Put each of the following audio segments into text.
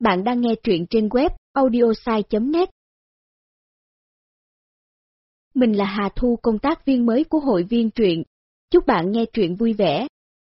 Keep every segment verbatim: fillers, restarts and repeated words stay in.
Bạn đang nghe truyện trên web audiosai chấm net. Mình là Hà Thu, công tác viên mới của hội viên truyện. Chúc bạn nghe truyện vui vẻ.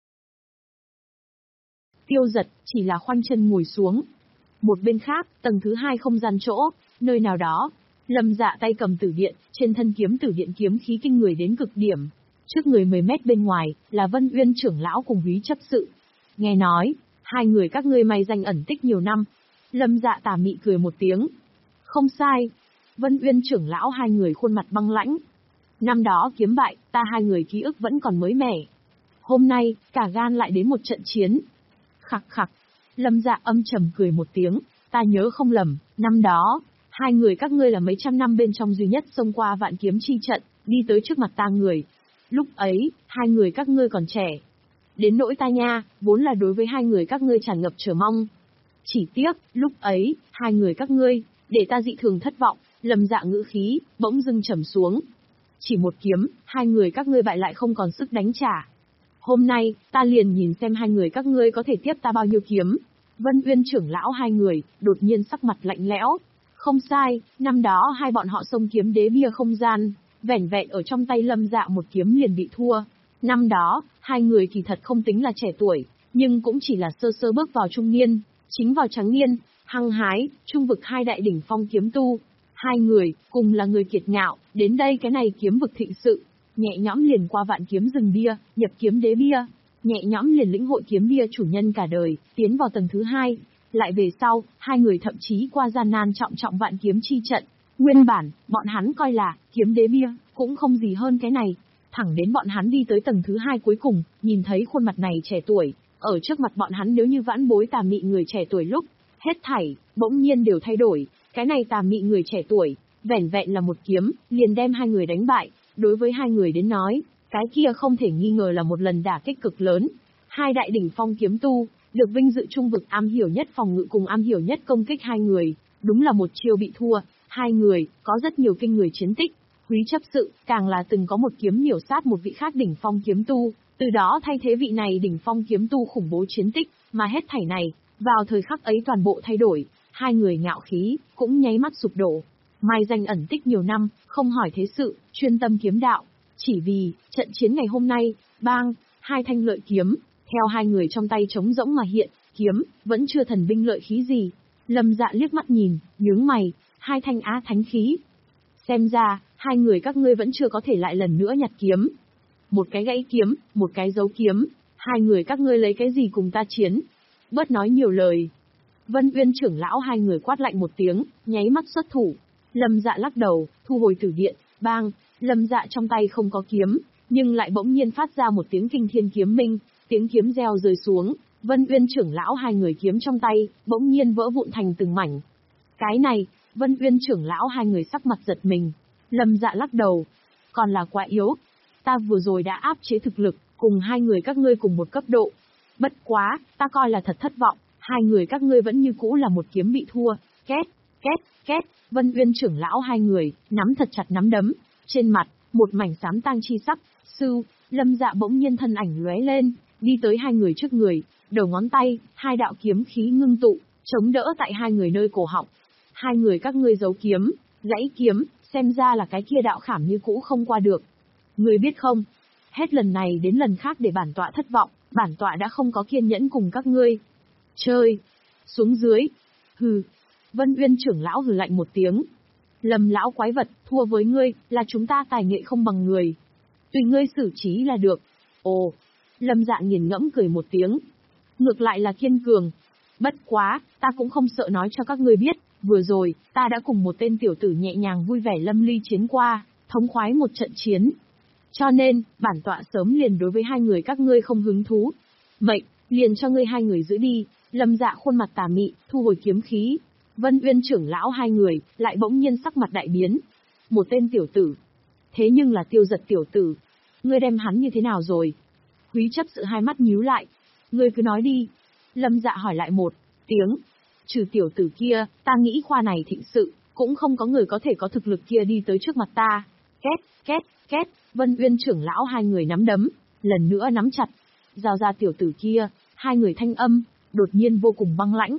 Tiêu Giật chỉ là khoanh chân ngồi xuống. Một bên khác, tầng thứ hai không gian chỗ, nơi nào đó, Lâm Dạ tay cầm tử điện, trên thân kiếm tử điện kiếm khí kinh người đến cực điểm. Trước người mười mét bên ngoài, là Vân Uyên trưởng lão cùng Húy chấp sự. Nghe nói, hai người các ngươi may danh ẩn tích nhiều năm. Lâm Dạ tà mị cười một tiếng. Không sai. Vân Uyên trưởng lão hai người khuôn mặt băng lãnh. Năm đó kiếm bại, ta hai người ký ức vẫn còn mới mẻ. Hôm nay, cả gan lại đến một trận chiến. Khặc khặc. Lâm Dạ âm trầm cười một tiếng. Ta nhớ không lầm, năm đó, hai người các ngươi là mấy trăm năm bên trong duy nhất xông qua vạn kiếm chi trận, đi tới trước mặt ta người. Lúc ấy, hai người các ngươi còn trẻ. Đến nỗi ta nha, vốn là đối với hai người các ngươi tràn ngập chờ mong. Chỉ tiếc, lúc ấy, hai người các ngươi, để ta dị thường thất vọng. Lâm Dạ ngữ khí, bỗng dưng trầm xuống. Chỉ một kiếm, hai người các ngươi bại lại không còn sức đánh trả. Hôm nay, ta liền nhìn xem hai người các ngươi có thể tiếp ta bao nhiêu kiếm. Vân Uyên trưởng lão hai người, đột nhiên sắc mặt lạnh lẽo. Không sai, năm đó hai bọn họ xông kiếm đế bia không gian, vẻn vẹn ở trong tay Lâm Dạ một kiếm liền bị thua. Năm đó, hai người kỳ thật không tính là trẻ tuổi, nhưng cũng chỉ là sơ sơ bước vào trung niên, chính vào trắng niên, hăng hái, trung vực hai đại đỉnh phong kiếm tu. Hai người, cùng là người kiệt ngạo, đến đây cái này kiếm vực thịnh sự, nhẹ nhõm liền qua vạn kiếm rừng bia, nhập kiếm đế bia, nhẹ nhõm liền lĩnh hội kiếm bia chủ nhân cả đời, tiến vào tầng thứ hai. Lại về sau, hai người thậm chí qua gian nan trọng trọng vạn kiếm chi trận. Nguyên bản, bọn hắn coi là, kiếm đế bia, cũng không gì hơn cái này. Thẳng đến bọn hắn đi tới tầng thứ hai cuối cùng, nhìn thấy khuôn mặt này trẻ tuổi, ở trước mặt bọn hắn nếu như vãn bối tà mị người trẻ tuổi lúc, hết thảy, bỗng nhiên đều thay đổi. Cái này tà mị người trẻ tuổi, vẻn vẹn là một kiếm, liền đem hai người đánh bại. Đối với hai người đến nói, cái kia không thể nghi ngờ là một lần đả kích cực lớn. Hai đại đỉnh phong kiếm tu, được vinh dự trung vực am hiểu nhất phòng ngự cùng am hiểu nhất công kích hai người, đúng là một chiêu bị thua. Hai người, có rất nhiều kinh người chiến tích. Húy chấp sự, càng là từng có một kiếm miểu sát một vị khác đỉnh phong kiếm tu, từ đó thay thế vị này đỉnh phong kiếm tu khủng bố chiến tích, mà hết thảy này, vào thời khắc ấy toàn bộ thay đổi, hai người ngạo khí, cũng nháy mắt sụp đổ. Mai danh ẩn tích nhiều năm, không hỏi thế sự, chuyên tâm kiếm đạo. Chỉ vì, trận chiến ngày hôm nay, bang, hai thanh lợi kiếm, theo hai người trong tay trống rỗng mà hiện, kiếm, vẫn chưa thần binh lợi khí gì. Lâm Dạ liếc mắt nhìn, nhướng mày, hai thanh á thánh khí. Xem ra, hai người các ngươi vẫn chưa có thể lại lần nữa nhặt kiếm. Một cái gãy kiếm, một cái giấu kiếm, hai người các ngươi lấy cái gì cùng ta chiến? Bớt nói nhiều lời. Vân Uyên trưởng lão hai người quát lạnh một tiếng, nháy mắt xuất thủ. Lâm Dạ lắc đầu, thu hồi tử điện, bang, Lâm Dạ trong tay không có kiếm, nhưng lại bỗng nhiên phát ra một tiếng kinh thiên kiếm minh, tiếng kiếm reo rơi xuống, Vân Uyên trưởng lão hai người kiếm trong tay, bỗng nhiên vỡ vụn thành từng mảnh. Cái này, Vân Uyên trưởng lão hai người sắc mặt giật mình. Lâm Dạ lắc đầu, còn là quá yếu. Ta vừa rồi đã áp chế thực lực, cùng hai người các ngươi cùng một cấp độ. Bất quá, ta coi là thật thất vọng, hai người các ngươi vẫn như cũ là một kiếm bị thua. Két, két, két, Vân Uyên trưởng lão hai người, nắm thật chặt nắm đấm, trên mặt, một mảnh xám tang chi sắc. Sư, Lâm Dạ bỗng nhiên thân ảnh lóe lên, đi tới hai người trước người, đầu ngón tay, hai đạo kiếm khí ngưng tụ, chống đỡ tại hai người nơi cổ họng. Hai người các ngươi giấu kiếm, gãy kiếm, xem ra là cái kia đạo khảm như cũ không qua được. Ngươi biết không, hết lần này đến lần khác để bản tọa thất vọng, bản tọa đã không có kiên nhẫn cùng các ngươi. Chơi, xuống dưới. Hừ. Vân Uyên trưởng lão hừ lạnh một tiếng. Lâm lão quái vật, thua với ngươi, là chúng ta tài nghệ không bằng người. Tùy ngươi xử trí là được. Ồ. Lâm Dạ nghiền ngẫm cười một tiếng. Ngược lại là kiên cường. Bất quá, ta cũng không sợ nói cho các ngươi biết, vừa rồi, ta đã cùng một tên tiểu tử nhẹ nhàng vui vẻ lâm ly chiến qua, thống khoái một trận chiến. Cho nên, bản tọa sớm liền đối với hai người các ngươi không hứng thú. Mệnh, liền cho ngươi hai người giữ đi. Lâm Dạ khuôn mặt tà mị, thu hồi kiếm khí. Vân Uyên trưởng lão hai người, lại bỗng nhiên sắc mặt đại biến. Một tên tiểu tử. Thế nhưng là Tiêu Giật tiểu tử. Ngươi đem hắn như thế nào rồi? Húy chấp sự hai mắt nhíu lại. Ngươi cứ nói đi. Lâm Dạ hỏi lại một tiếng. Trừ tiểu tử kia, ta nghĩ khoa này thịnh sự, cũng không có người có thể có thực lực kia đi tới trước mặt ta. Két, két, két, Vân Uyên trưởng lão hai người nắm đấm, lần nữa nắm chặt. Giao ra tiểu tử kia, hai người thanh âm, đột nhiên vô cùng băng lãnh.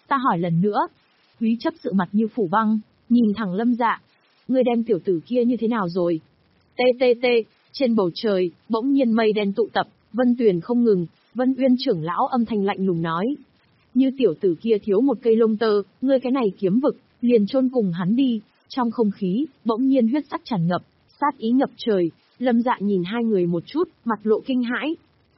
Ta hỏi lần nữa. Quý chấp sự mặt như phủ băng, nhìn thẳng Lâm Dạ. Ngươi đem tiểu tử kia như thế nào rồi? Tê tê tê, trên bầu trời, bỗng nhiên mây đen tụ tập, vân tuyền không ngừng, Vân Uyên trưởng lão âm thanh lạnh lùng nói. Như tiểu tử kia thiếu một cây lông tơ, ngươi cái này kiếm vực, liền chôn cùng hắn đi. Trong không khí, bỗng nhiên huyết sắc tràn ngập, sát ý ngập trời, Lâm Dạ nhìn hai người một chút, mặt lộ kinh hãi.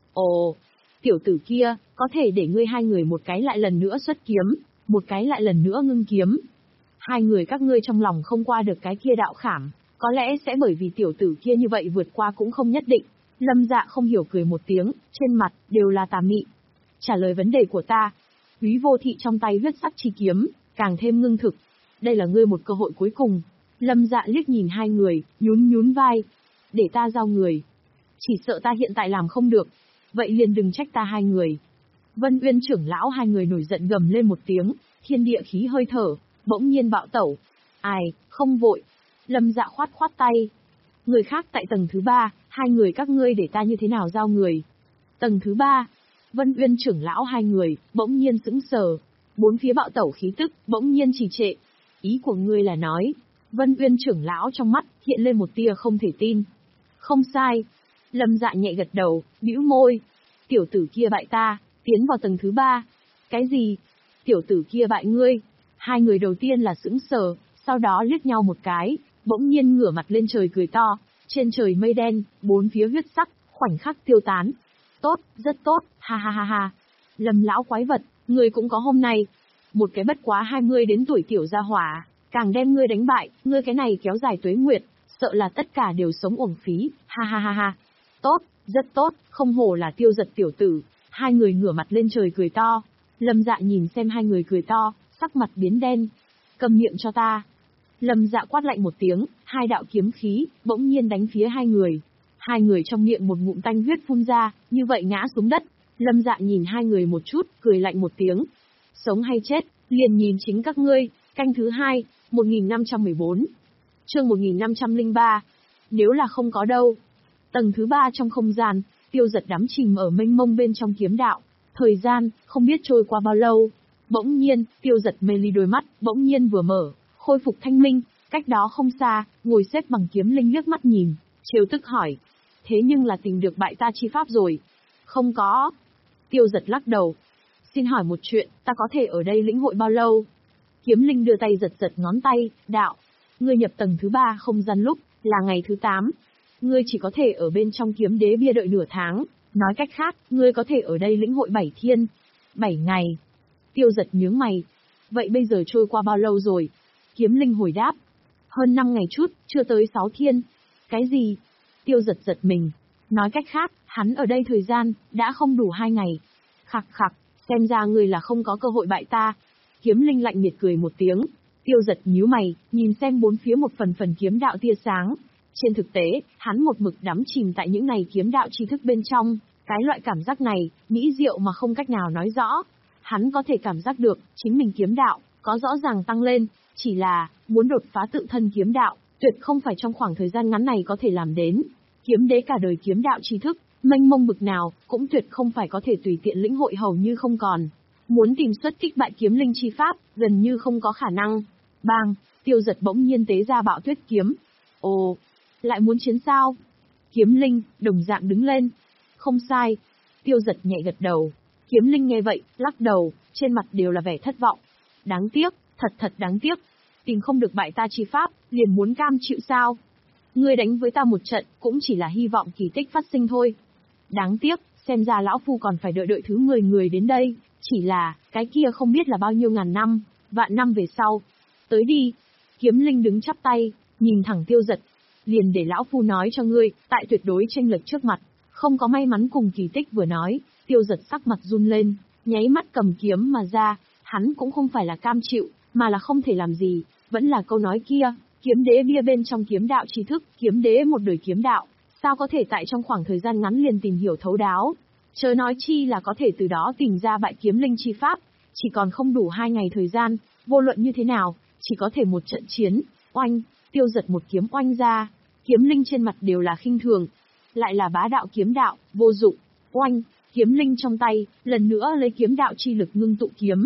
Ồ, tiểu tử kia, có thể để ngươi hai người một cái lại lần nữa xuất kiếm, một cái lại lần nữa ngưng kiếm. Hai người các ngươi trong lòng không qua được cái kia đạo khảm, có lẽ sẽ bởi vì tiểu tử kia như vậy vượt qua cũng không nhất định. Lâm Dạ không hiểu cười một tiếng, trên mặt đều là tà mị. Trả lời vấn đề của ta. Quý Vô Thị trong tay huyết sắc chi kiếm, càng thêm ngưng thực. Đây là ngươi một cơ hội cuối cùng. Lâm Dạ liếc nhìn hai người, nhún nhún vai. Để ta giao người. Chỉ sợ ta hiện tại làm không được. Vậy liền đừng trách ta hai người. Vân Uyên trưởng lão hai người nổi giận gầm lên một tiếng, thiên địa khí hơi thở, bỗng nhiên bạo tẩu. Ai, không vội. Lâm Dạ khoát khoát tay. Người khác tại tầng thứ ba, hai người các ngươi để ta như thế nào giao người. Tầng thứ ba, Vân Uyên trưởng lão hai người, bỗng nhiên sững sờ. Bốn phía bạo tẩu khí tức, bỗng nhiên trì trệ. Ý của ngươi là nói, Vân Uyên trưởng lão trong mắt, hiện lên một tia không thể tin. Không sai. Lâm Dạ nhẹ gật đầu, bĩu môi. Tiểu tử kia bại ta, tiến vào tầng thứ ba. Cái gì? Tiểu tử kia bại ngươi? Hai người đầu tiên là sững sờ, sau đó liếc nhau một cái, bỗng nhiên ngửa mặt lên trời cười to. Trên trời mây đen, bốn phía huyết sắc, khoảnh khắc tiêu tán. Tốt, rất tốt, ha ha ha ha. Lâm lão quái vật, ngươi cũng có hôm nay. Một cái bất quá hai mươi đến tuổi tiểu gia hỏa, càng đem ngươi đánh bại, ngươi cái này kéo dài tuế nguyệt, sợ là tất cả đều sống uổng phí, ha ha ha ha. Tốt, rất tốt, không hổ là Tiêu Giật tiểu tử. Hai người ngửa mặt lên trời cười to. Lâm Dạ nhìn xem hai người cười to, sắc mặt biến đen. Cầm miệng cho ta. Lâm Dạ quát lạnh một tiếng, hai đạo kiếm khí, bỗng nhiên đánh phía hai người. Hai người trong miệng một ngụm tanh huyết phun ra, như vậy ngã xuống đất. Lâm Dạ nhìn hai người một chút, cười lạnh một tiếng. Sống hay chết, liền nhìn chính các ngươi. Canh thứ hai, một nghìn năm trăm mười bốn. Chương một nghìn năm trăm lẻ ba. Nếu là không có đâu. Tầng thứ ba trong không gian, Tiêu Giật đắm chìm ở mênh mông bên trong kiếm đạo. Thời gian, không biết trôi qua bao lâu. Bỗng nhiên, Tiêu Giật mê ly đôi mắt, bỗng nhiên vừa mở, khôi phục thanh minh. Cách đó không xa, ngồi xếp bằng kiếm linh liếc mắt nhìn, trêu tức hỏi. Thế nhưng là tìm được bại ta chi pháp rồi. Không có. Tiêu Giật lắc đầu. Xin hỏi một chuyện, ta có thể ở đây lĩnh hội bao lâu? Kiếm linh đưa tay giật giật ngón tay, đạo. Ngươi nhập tầng thứ ba không gian lúc, là ngày thứ tám. Ngươi chỉ có thể ở bên trong kiếm đế bia đợi nửa tháng. Nói cách khác, ngươi có thể ở đây lĩnh hội bảy thiên. Bảy ngày. Tiêu Giật nhướng mày. Vậy bây giờ trôi qua bao lâu rồi? Kiếm linh hồi đáp. Hơn năm ngày chút, chưa tới sáu thiên. Cái gì? Tiêu Giật giật mình. Nói cách khác, hắn ở đây thời gian, đã không đủ hai ngày. Khặc khặc, xem ra ngươi là không có cơ hội bại ta. Kiếm linh lạnh miệt cười một tiếng. Tiêu Giật nhíu mày, nhìn xem bốn phía một phần phần kiếm đạo tia sáng. Trên thực tế, hắn một mực đắm chìm tại những này kiếm đạo tri thức bên trong. Cái loại cảm giác này, mỹ diệu mà không cách nào nói rõ. Hắn có thể cảm giác được, chính mình kiếm đạo, có rõ ràng tăng lên. Chỉ là, muốn đột phá tự thân kiếm đạo, tuyệt không phải trong khoảng thời gian ngắn này có thể làm đến. Kiếm đế cả đời kiếm đạo tri thức, mênh mông bực nào, cũng tuyệt không phải có thể tùy tiện lĩnh hội hầu như không còn. Muốn tìm xuất kích bại kiếm linh chi pháp, gần như không có khả năng. Bang, Tiêu Giật bỗng nhiên tế ra bạo tuyết kiếm. Ồ, lại muốn chiến sao? Kiếm linh, đồng dạng đứng lên. Không sai. Tiêu Giật nhẹ gật đầu. Kiếm linh nghe vậy, lắc đầu, trên mặt đều là vẻ thất vọng. Đáng tiếc, thật thật đáng tiếc. Tìm không được bại ta chi pháp, liền muốn cam chịu sao? Ngươi đánh với ta một trận, cũng chỉ là hy vọng kỳ tích phát sinh thôi. Đáng tiếc, xem ra lão phu còn phải đợi đợi thứ mười người đến đây. Chỉ là, cái kia không biết là bao nhiêu ngàn năm, vạn năm về sau. Tới đi. Kiếm linh đứng chắp tay, nhìn thẳng Tiêu Giật. Liền để lão phu nói cho ngươi, tại tuyệt đối tranh lệch trước mặt, không có may mắn cùng kỳ tích vừa nói. Tiêu Giật sắc mặt run lên, nháy mắt cầm kiếm mà ra. Hắn cũng không phải là cam chịu, mà là không thể làm gì. Vẫn là câu nói kia, kiếm đế bia bên trong kiếm đạo tri thức, kiếm đế một đời kiếm đạo, sao có thể tại trong khoảng thời gian ngắn liền tìm hiểu thấu đáo. Chớ nói chi là có thể từ đó tìm ra bại kiếm linh chi pháp, chỉ còn không đủ hai ngày thời gian, vô luận như thế nào, chỉ có thể một trận chiến, oanh, Tiêu Giật một kiếm oanh ra, kiếm linh trên mặt đều là khinh thường, lại là bá đạo kiếm đạo, vô dụng, oanh, kiếm linh trong tay, lần nữa lấy kiếm đạo chi lực ngưng tụ kiếm.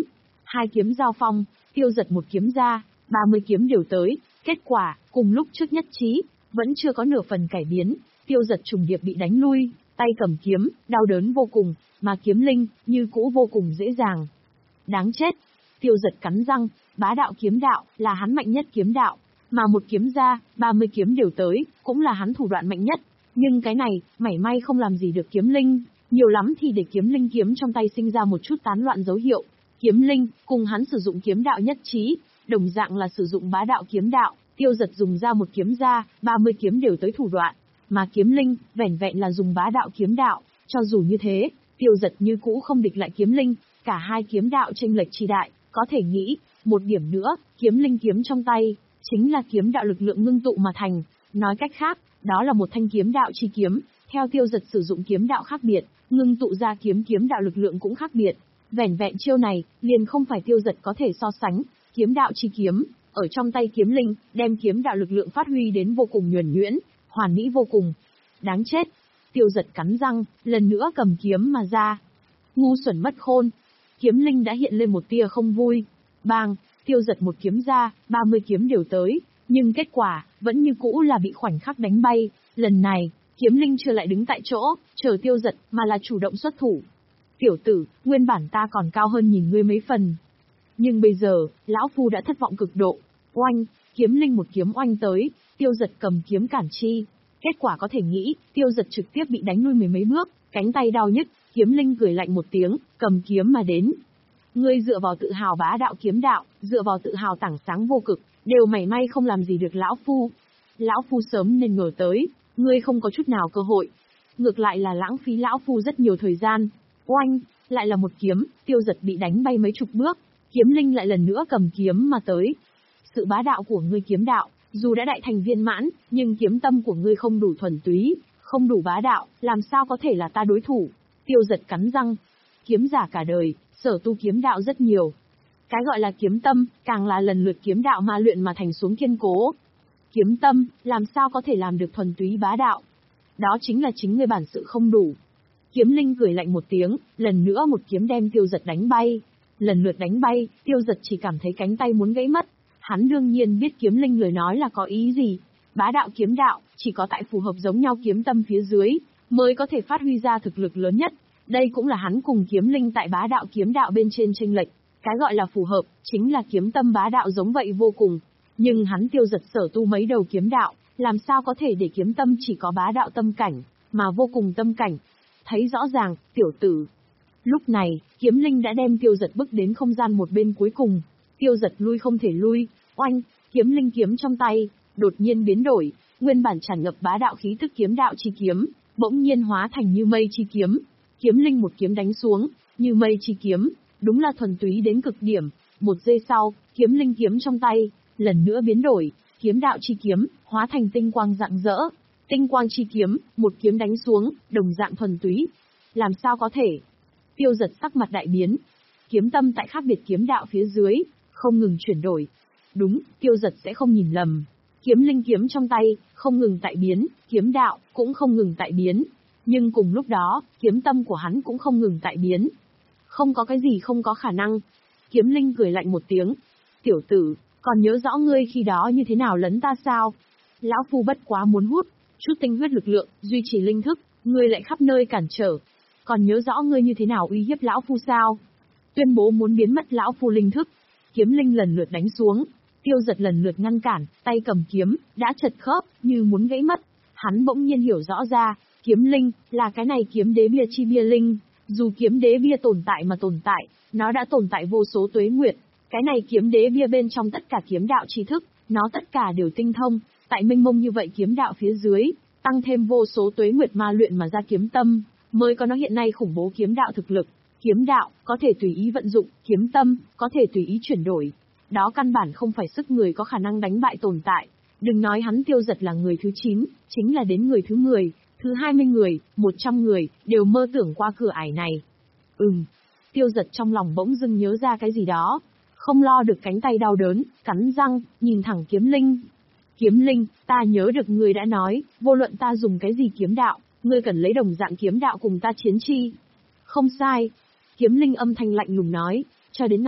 Hai kiếm giao phong, Tiêu Dật một kiếm ra, ba mươi kiếm đều tới, kết quả, cùng lúc trước nhất trí, vẫn chưa có nửa phần cải biến, Tiêu Dật trùng điệp bị đánh lui, tay cầm kiếm, đau đớn vô cùng, mà kiếm linh, như cũ vô cùng dễ dàng. Đáng chết! Tiêu Dật cắn răng, bá đạo kiếm đạo, là hắn mạnh nhất kiếm đạo, mà một kiếm ra, ba mươi kiếm đều tới, cũng là hắn thủ đoạn mạnh nhất, nhưng cái này, mảy may không làm gì được kiếm linh, nhiều lắm thì để kiếm linh kiếm trong tay sinh ra một chút tán loạn dấu hiệu. Kiếm linh, cùng hắn sử dụng kiếm đạo nhất trí, đồng dạng là sử dụng bá đạo kiếm đạo, Tiêu Dật dùng ra một kiếm ra, ba mươi kiếm đều tới thủ đoạn, mà kiếm linh, vẻn vẹn là dùng bá đạo kiếm đạo, cho dù như thế, Tiêu Dật như cũ không địch lại kiếm linh, cả hai kiếm đạo chênh lệch chi đại, có thể nghĩ, một điểm nữa, kiếm linh kiếm trong tay, chính là kiếm đạo lực lượng ngưng tụ mà thành, nói cách khác, đó là một thanh kiếm đạo chi kiếm, theo Tiêu Dật sử dụng kiếm đạo khác biệt, ngưng tụ ra kiếm kiếm đạo lực lượng cũng khác biệt. Vẻn vẹn chiêu này, liền không phải Tiêu Dật có thể so sánh, kiếm đạo chi kiếm, ở trong tay kiếm linh, đem kiếm đạo lực lượng phát huy đến vô cùng nhuần nhuyễn, hoàn mỹ vô cùng. Đáng chết! Tiêu Dật cắn răng, lần nữa cầm kiếm mà ra. Ngu xuẩn mất khôn! Kiếm linh đã hiện lên một tia không vui. Bang! Tiêu Dật một kiếm ra, ba mươi kiếm đều tới, nhưng kết quả, vẫn như cũ là bị khoảnh khắc đánh bay. Lần này, kiếm linh chưa lại đứng tại chỗ, chờ Tiêu Dật, mà là chủ động xuất thủ. Tiểu tử, nguyên bản ta còn cao hơn nhìn ngươi mấy phần. Nhưng bây giờ, lão phu đã thất vọng cực độ. Oanh, kiếm linh một kiếm oanh tới, Tiêu Dật cầm kiếm cản chi. Kết quả có thể nghĩ, Tiêu Dật trực tiếp bị đánh lui mười mấy bước, cánh tay đau nhức, kiếm linh cười lạnh một tiếng, cầm kiếm mà đến. Ngươi dựa vào tự hào bá đạo kiếm đạo, dựa vào tự hào tảng sáng vô cực, đều mảy may không làm gì được lão phu. Lão phu sớm nên ngờ tới, ngươi không có chút nào cơ hội. Ngược lại là lãng phí lão phu rất nhiều thời gian. Oanh, lại là một kiếm, Tiêu Dật bị đánh bay mấy chục bước, kiếm linh lại lần nữa cầm kiếm mà tới. Sự bá đạo của ngươi kiếm đạo, dù đã đại thành viên mãn, nhưng kiếm tâm của ngươi không đủ thuần túy, không đủ bá đạo, làm sao có thể là ta đối thủ? Tiêu Dật cắn răng. Kiếm giả cả đời, sở tu kiếm đạo rất nhiều. Cái gọi là kiếm tâm, càng là lần lượt kiếm đạo ma luyện mà thành xuống kiên cố. Kiếm tâm, làm sao có thể làm được thuần túy bá đạo? Đó chính là chính ngươi bản sự không đủ. Kiếm linh cười lạnh một tiếng, lần nữa một kiếm đem Tiêu Dật đánh bay. Lần lượt đánh bay, Tiêu Dật chỉ cảm thấy cánh tay muốn gãy mất. Hắn đương nhiên biết kiếm linh lời nói là có ý gì. Bá đạo kiếm đạo, chỉ có tại phù hợp giống nhau kiếm tâm phía dưới, mới có thể phát huy ra thực lực lớn nhất. Đây cũng là hắn cùng kiếm linh tại bá đạo kiếm đạo bên trên chênh lệch. Cái gọi là phù hợp, chính là kiếm tâm bá đạo giống vậy vô cùng. Nhưng hắn Tiêu Dật sở tu mấy đầu kiếm đạo, làm sao có thể để kiếm tâm chỉ có bá đạo tâm cảnh, mà vô cùng tâm cảnh. Thấy rõ ràng, tiểu tử. Lúc này, kiếm linh đã đem Tiêu Dật bước đến không gian một bên cuối cùng. Tiêu Dật lui không thể lui, oanh, kiếm linh kiếm trong tay, đột nhiên biến đổi, nguyên bản tràn ngập bá đạo khí tức kiếm đạo chi kiếm, bỗng nhiên hóa thành như mây chi kiếm. Kiếm linh một kiếm đánh xuống, như mây chi kiếm, đúng là thuần túy đến cực điểm. Một giây sau, kiếm linh kiếm trong tay, lần nữa biến đổi, kiếm đạo chi kiếm, hóa thành tinh quang rạng rỡ. Tinh quang chi kiếm, một kiếm đánh xuống, đồng dạng thuần túy. Làm sao có thể? Tiêu Dật sắc mặt đại biến. Kiếm tâm tại khác biệt kiếm đạo phía dưới, không ngừng chuyển đổi. Đúng, Tiêu Dật sẽ không nhìn lầm. Kiếm linh kiếm trong tay, không ngừng tại biến, kiếm đạo, cũng không ngừng tại biến. Nhưng cùng lúc đó, kiếm tâm của hắn cũng không ngừng tại biến. Không có cái gì không có khả năng. Kiếm linh cười lạnh một tiếng. Tiểu tử, còn nhớ rõ ngươi khi đó như thế nào lấn ta sao? Lão phu bất quá muốn hút chút tinh huyết lực lượng, duy trì linh thức, ngươi lại khắp nơi cản trở. Còn nhớ rõ ngươi như thế nào uy hiếp lão phu sao? Tuyên bố muốn biến mất lão phu linh thức. Kiếm linh lần lượt đánh xuống, Tiêu Dật lần lượt ngăn cản, tay cầm kiếm, đã chật khớp, như muốn gãy mất. Hắn bỗng nhiên hiểu rõ ra, kiếm linh, là cái này kiếm đế bia chi bia linh. Dù kiếm đế bia tồn tại mà tồn tại, nó đã tồn tại vô số tuế nguyệt. Cái này kiếm đế bia bên trong tất cả kiếm đạo tri thức, nó tất cả đều tinh thông. Tại mênh mông như vậy kiếm đạo phía dưới, tăng thêm vô số tuế nguyệt ma luyện mà ra kiếm tâm, mới có nó hiện nay khủng bố kiếm đạo thực lực. Kiếm đạo, có thể tùy ý vận dụng, kiếm tâm, có thể tùy ý chuyển đổi. Đó căn bản không phải sức người có khả năng đánh bại tồn tại. Đừng nói hắn Tiêu Dật là người thứ chín, chính là đến người thứ mười, thứ hai mươi người, một trăm người, đều mơ tưởng qua cửa ải này. Ừm, Tiêu Dật trong lòng bỗng dưng nhớ ra cái gì đó. Không lo được cánh tay đau đớn, cắn răng, nhìn thẳng kiếm linh. Kiếm linh, ta nhớ được ngươi đã nói, vô luận ta dùng cái gì kiếm đạo, ngươi cần lấy đồng dạng kiếm đạo cùng ta chiến chi. Không sai. Kiếm linh âm thanh lạnh lùng nói, cho đến nay,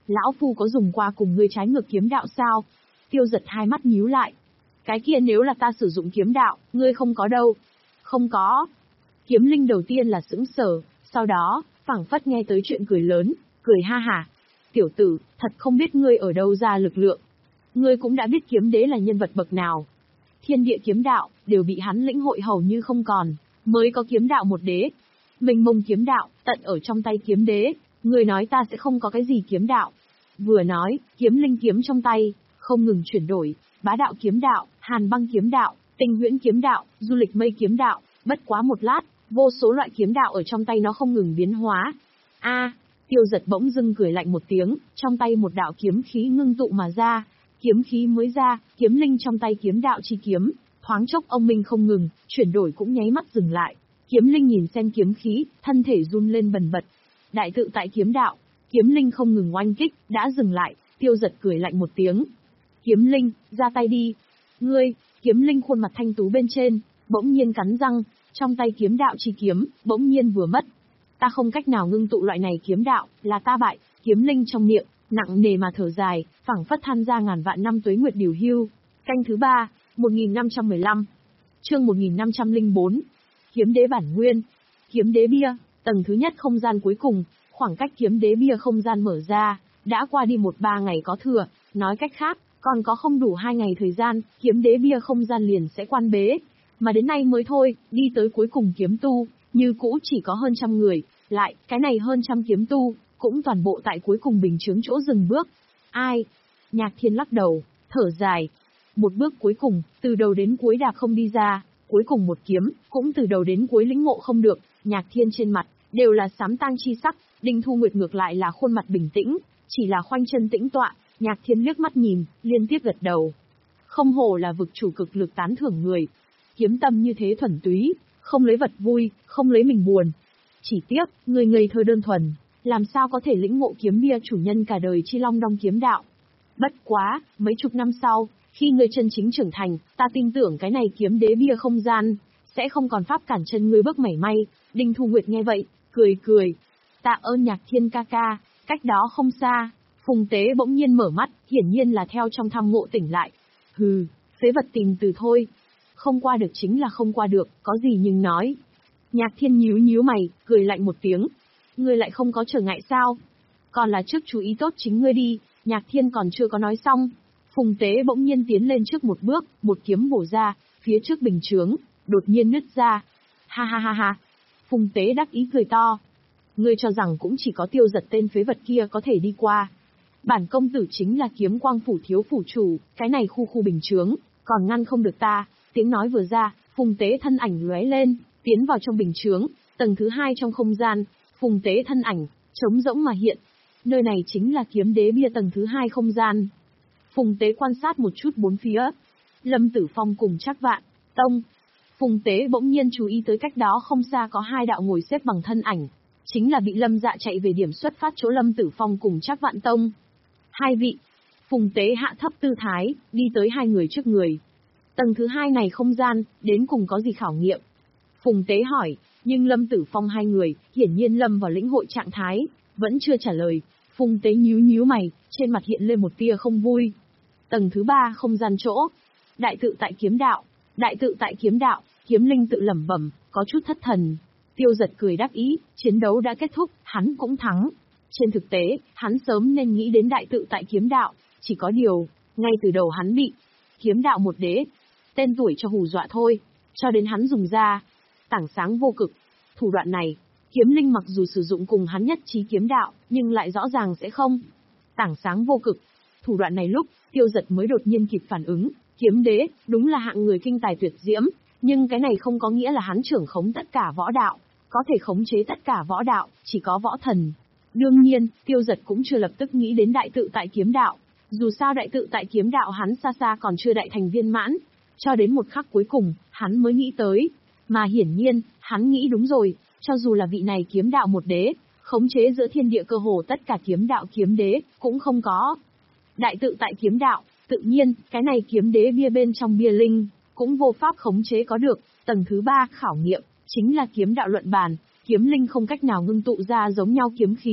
Lão Phu có dùng qua cùng ngươi trái ngược kiếm đạo sao? Tiêu Giật hai mắt nhíu lại. Cái kia nếu là ta sử dụng kiếm đạo, ngươi không có đâu. Không có. Kiếm linh đầu tiên là sững sờ, sau đó, phảng phất nghe tới chuyện cười lớn, cười ha hả. Tiểu tử, thật không biết ngươi ở đâu ra lực lượng. Ngươi cũng đã biết kiếm đế là nhân vật bậc nào. Thiên địa kiếm đạo, đều bị hắn lĩnh hội hầu như không còn, mới có kiếm đạo một đế. Mênh mông kiếm đạo, tận ở trong tay kiếm đế, ngươi nói ta sẽ không có cái gì kiếm đạo. Vừa nói, kiếm linh kiếm trong tay, không ngừng chuyển đổi, bá đạo kiếm đạo, hàn băng kiếm đạo, tinh huyễn kiếm đạo, du lịch mây kiếm đạo, bất quá một lát, vô số loại kiếm đạo ở trong tay nó không ngừng biến hóa. A, Tiêu Giật bỗng dưng cười lạnh một tiếng, trong tay một đạo kiếm khí ngưng tụ mà ra, kiếm khí mới ra, kiếm linh trong tay kiếm đạo chi kiếm, thoáng chốc ông minh không ngừng, chuyển đổi cũng nháy mắt dừng lại. Kiếm linh nhìn xem kiếm khí, thân thể run lên bần bật. Đại tự tại kiếm đạo, kiếm linh không ngừng oanh kích, đã dừng lại, Tiêu Giật cười lạnh một tiếng. Kiếm linh, ra tay đi. Ngươi, kiếm linh khuôn mặt thanh tú bên trên, bỗng nhiên cắn răng, trong tay kiếm đạo chi kiếm, bỗng nhiên vừa mất. Ta không cách nào ngưng tụ loại này kiếm đạo, là ta bại, kiếm linh trong miệng, nặng nề mà thở dài, phảng phất than ra ngàn vạn năm tuế nguyệt điều hưu. Canh thứ ba, một nghìn năm trăm mười lăm. Chương một nghìn năm trăm lẻ bốn. Kiếm đế bản nguyên. Kiếm đế bia, tầng thứ nhất không gian cuối cùng, khoảng cách kiếm đế bia không gian mở ra, đã qua đi một ba ngày có thừa, nói cách khác, còn có không đủ hai ngày thời gian, kiếm đế bia không gian liền sẽ quan bế. Mà đến nay mới thôi, đi tới cuối cùng kiếm tu, như cũ chỉ có hơn trăm người, lại, cái này hơn trăm kiếm tu, cũng toàn bộ tại cuối cùng bình chướng chỗ dừng bước. Ai? Nhạc Thiên lắc đầu, thở dài. Một bước cuối cùng, từ đầu đến cuối đạp không đi ra, cuối cùng một kiếm, cũng từ đầu đến cuối lĩnh ngộ không được, Nhạc Thiên trên mặt, đều là sám tang chi sắc, Đinh Thu Nguyệt ngược lại là khuôn mặt bình tĩnh, chỉ là khoanh chân tĩnh tọa, Nhạc Thiên liếc mắt nhìn, liên tiếp gật đầu. Không hổ là vực chủ cực lực tán thưởng người. Kiếm tâm như thế thuần túy, không lấy vật vui, không lấy mình buồn. Chỉ tiếc, người ngây thơ đơn thuần, làm sao có thể lĩnh ngộ kiếm bia chủ nhân cả đời chi long đong kiếm đạo. Bất quá, mấy chục năm sau, khi người chân chính trưởng thành, ta tin tưởng cái này kiếm đế bia không gian, sẽ không còn pháp cản chân ngươi bước mảy may. Đinh Thu Nguyệt nghe vậy, cười cười. Tạ ơn Nhạc Thiên ca ca, cách đó không xa, Phùng Tế bỗng nhiên mở mắt, hiển nhiên là theo trong thăm ngộ tỉnh lại. Hừ, phế vật tìm từ thôi. Không qua được chính là không qua được, có gì nhưng nói. Nhạc Thiên nhíu nhíu mày, cười lạnh một tiếng. Ngươi lại không có trở ngại sao? Còn là trước chú ý tốt chính ngươi đi. Nhạc Thiên còn chưa có nói xong. Phùng Tế bỗng nhiên tiến lên trước một bước, một kiếm bổ ra, phía trước bình chướng, đột nhiên nứt ra. Ha ha ha ha. Phùng Tế đắc ý cười to. Ngươi cho rằng cũng chỉ có Tiêu Giật tên phế vật kia có thể đi qua. Bản công tử chính là kiếm quang phủ thiếu phủ chủ, cái này khu khu bình chướng, còn ngăn không được ta. Tiếng nói vừa ra, Phùng Tế thân ảnh lóe lên, tiến vào trong bình chướng, tầng thứ hai trong không gian, Phùng Tế thân ảnh, trống rỗng mà hiện. Nơi này chính là kiếm đế bia tầng thứ hai không gian. Phùng Tế quan sát một chút bốn phía. Lâm Tử Phong cùng Trác Vạn, Tông. Phùng Tế bỗng nhiên chú ý tới cách đó không xa có hai đạo ngồi xếp bằng thân ảnh. Chính là bị Lâm Dạ chạy về điểm xuất phát chỗ Lâm Tử Phong cùng Trác Vạn Tông. Hai vị. Phùng Tế hạ thấp tư thái, đi tới hai người trước người. Tầng thứ hai này không gian, đến cùng có gì khảo nghiệm? Phùng Tế hỏi, nhưng Lâm Tử Phong hai người, hiển nhiên lâm vào lĩnh hội trạng thái, vẫn chưa trả lời. Phùng Tế nhíu nhíu mày, trên mặt hiện lên một tia không vui. Tầng thứ ba không gian chỗ. Đại tự tại kiếm đạo. Đại tự tại kiếm đạo, kiếm linh tự lẩm bẩm, có chút thất thần. Tiêu Giật cười đáp ý, chiến đấu đã kết thúc, hắn cũng thắng. Trên thực tế, hắn sớm nên nghĩ đến đại tự tại kiếm đạo, chỉ có điều, ngay từ đầu hắn bị kiếm đạo một đế, tên tuổi cho hù dọa thôi, cho đến hắn dùng ra tảng sáng vô cực. Thủ đoạn này, kiếm linh mặc dù sử dụng cùng hắn nhất trí kiếm đạo, nhưng lại rõ ràng sẽ không. Tảng sáng vô cực, thủ đoạn này lúc, Tiêu Giật mới đột nhiên kịp phản ứng, kiếm đế, đúng là hạng người kinh tài tuyệt diễm, nhưng cái này không có nghĩa là hắn trưởng khống tất cả võ đạo, có thể khống chế tất cả võ đạo, chỉ có võ thần. Đương nhiên, Tiêu Giật cũng chưa lập tức nghĩ đến đại tự tại kiếm đạo, dù sao đại tự tại kiếm đạo hắn xa xa còn chưa đại thành viên mãn, cho đến một khắc cuối cùng, hắn mới nghĩ tới, mà hiển nhiên, hắn nghĩ đúng rồi, cho dù là vị này kiếm đạo một đế, khống chế giữa thiên địa cơ hồ tất cả kiếm đạo kiếm đế, cũng không có. Đại tự tại kiếm đạo, tự nhiên, cái này kiếm đế bia bên trong bia linh, cũng vô pháp khống chế có được. Tầng thứ ba khảo nghiệm, chính là kiếm đạo luận bàn, kiếm linh không cách nào ngưng tụ ra giống nhau kiếm khí,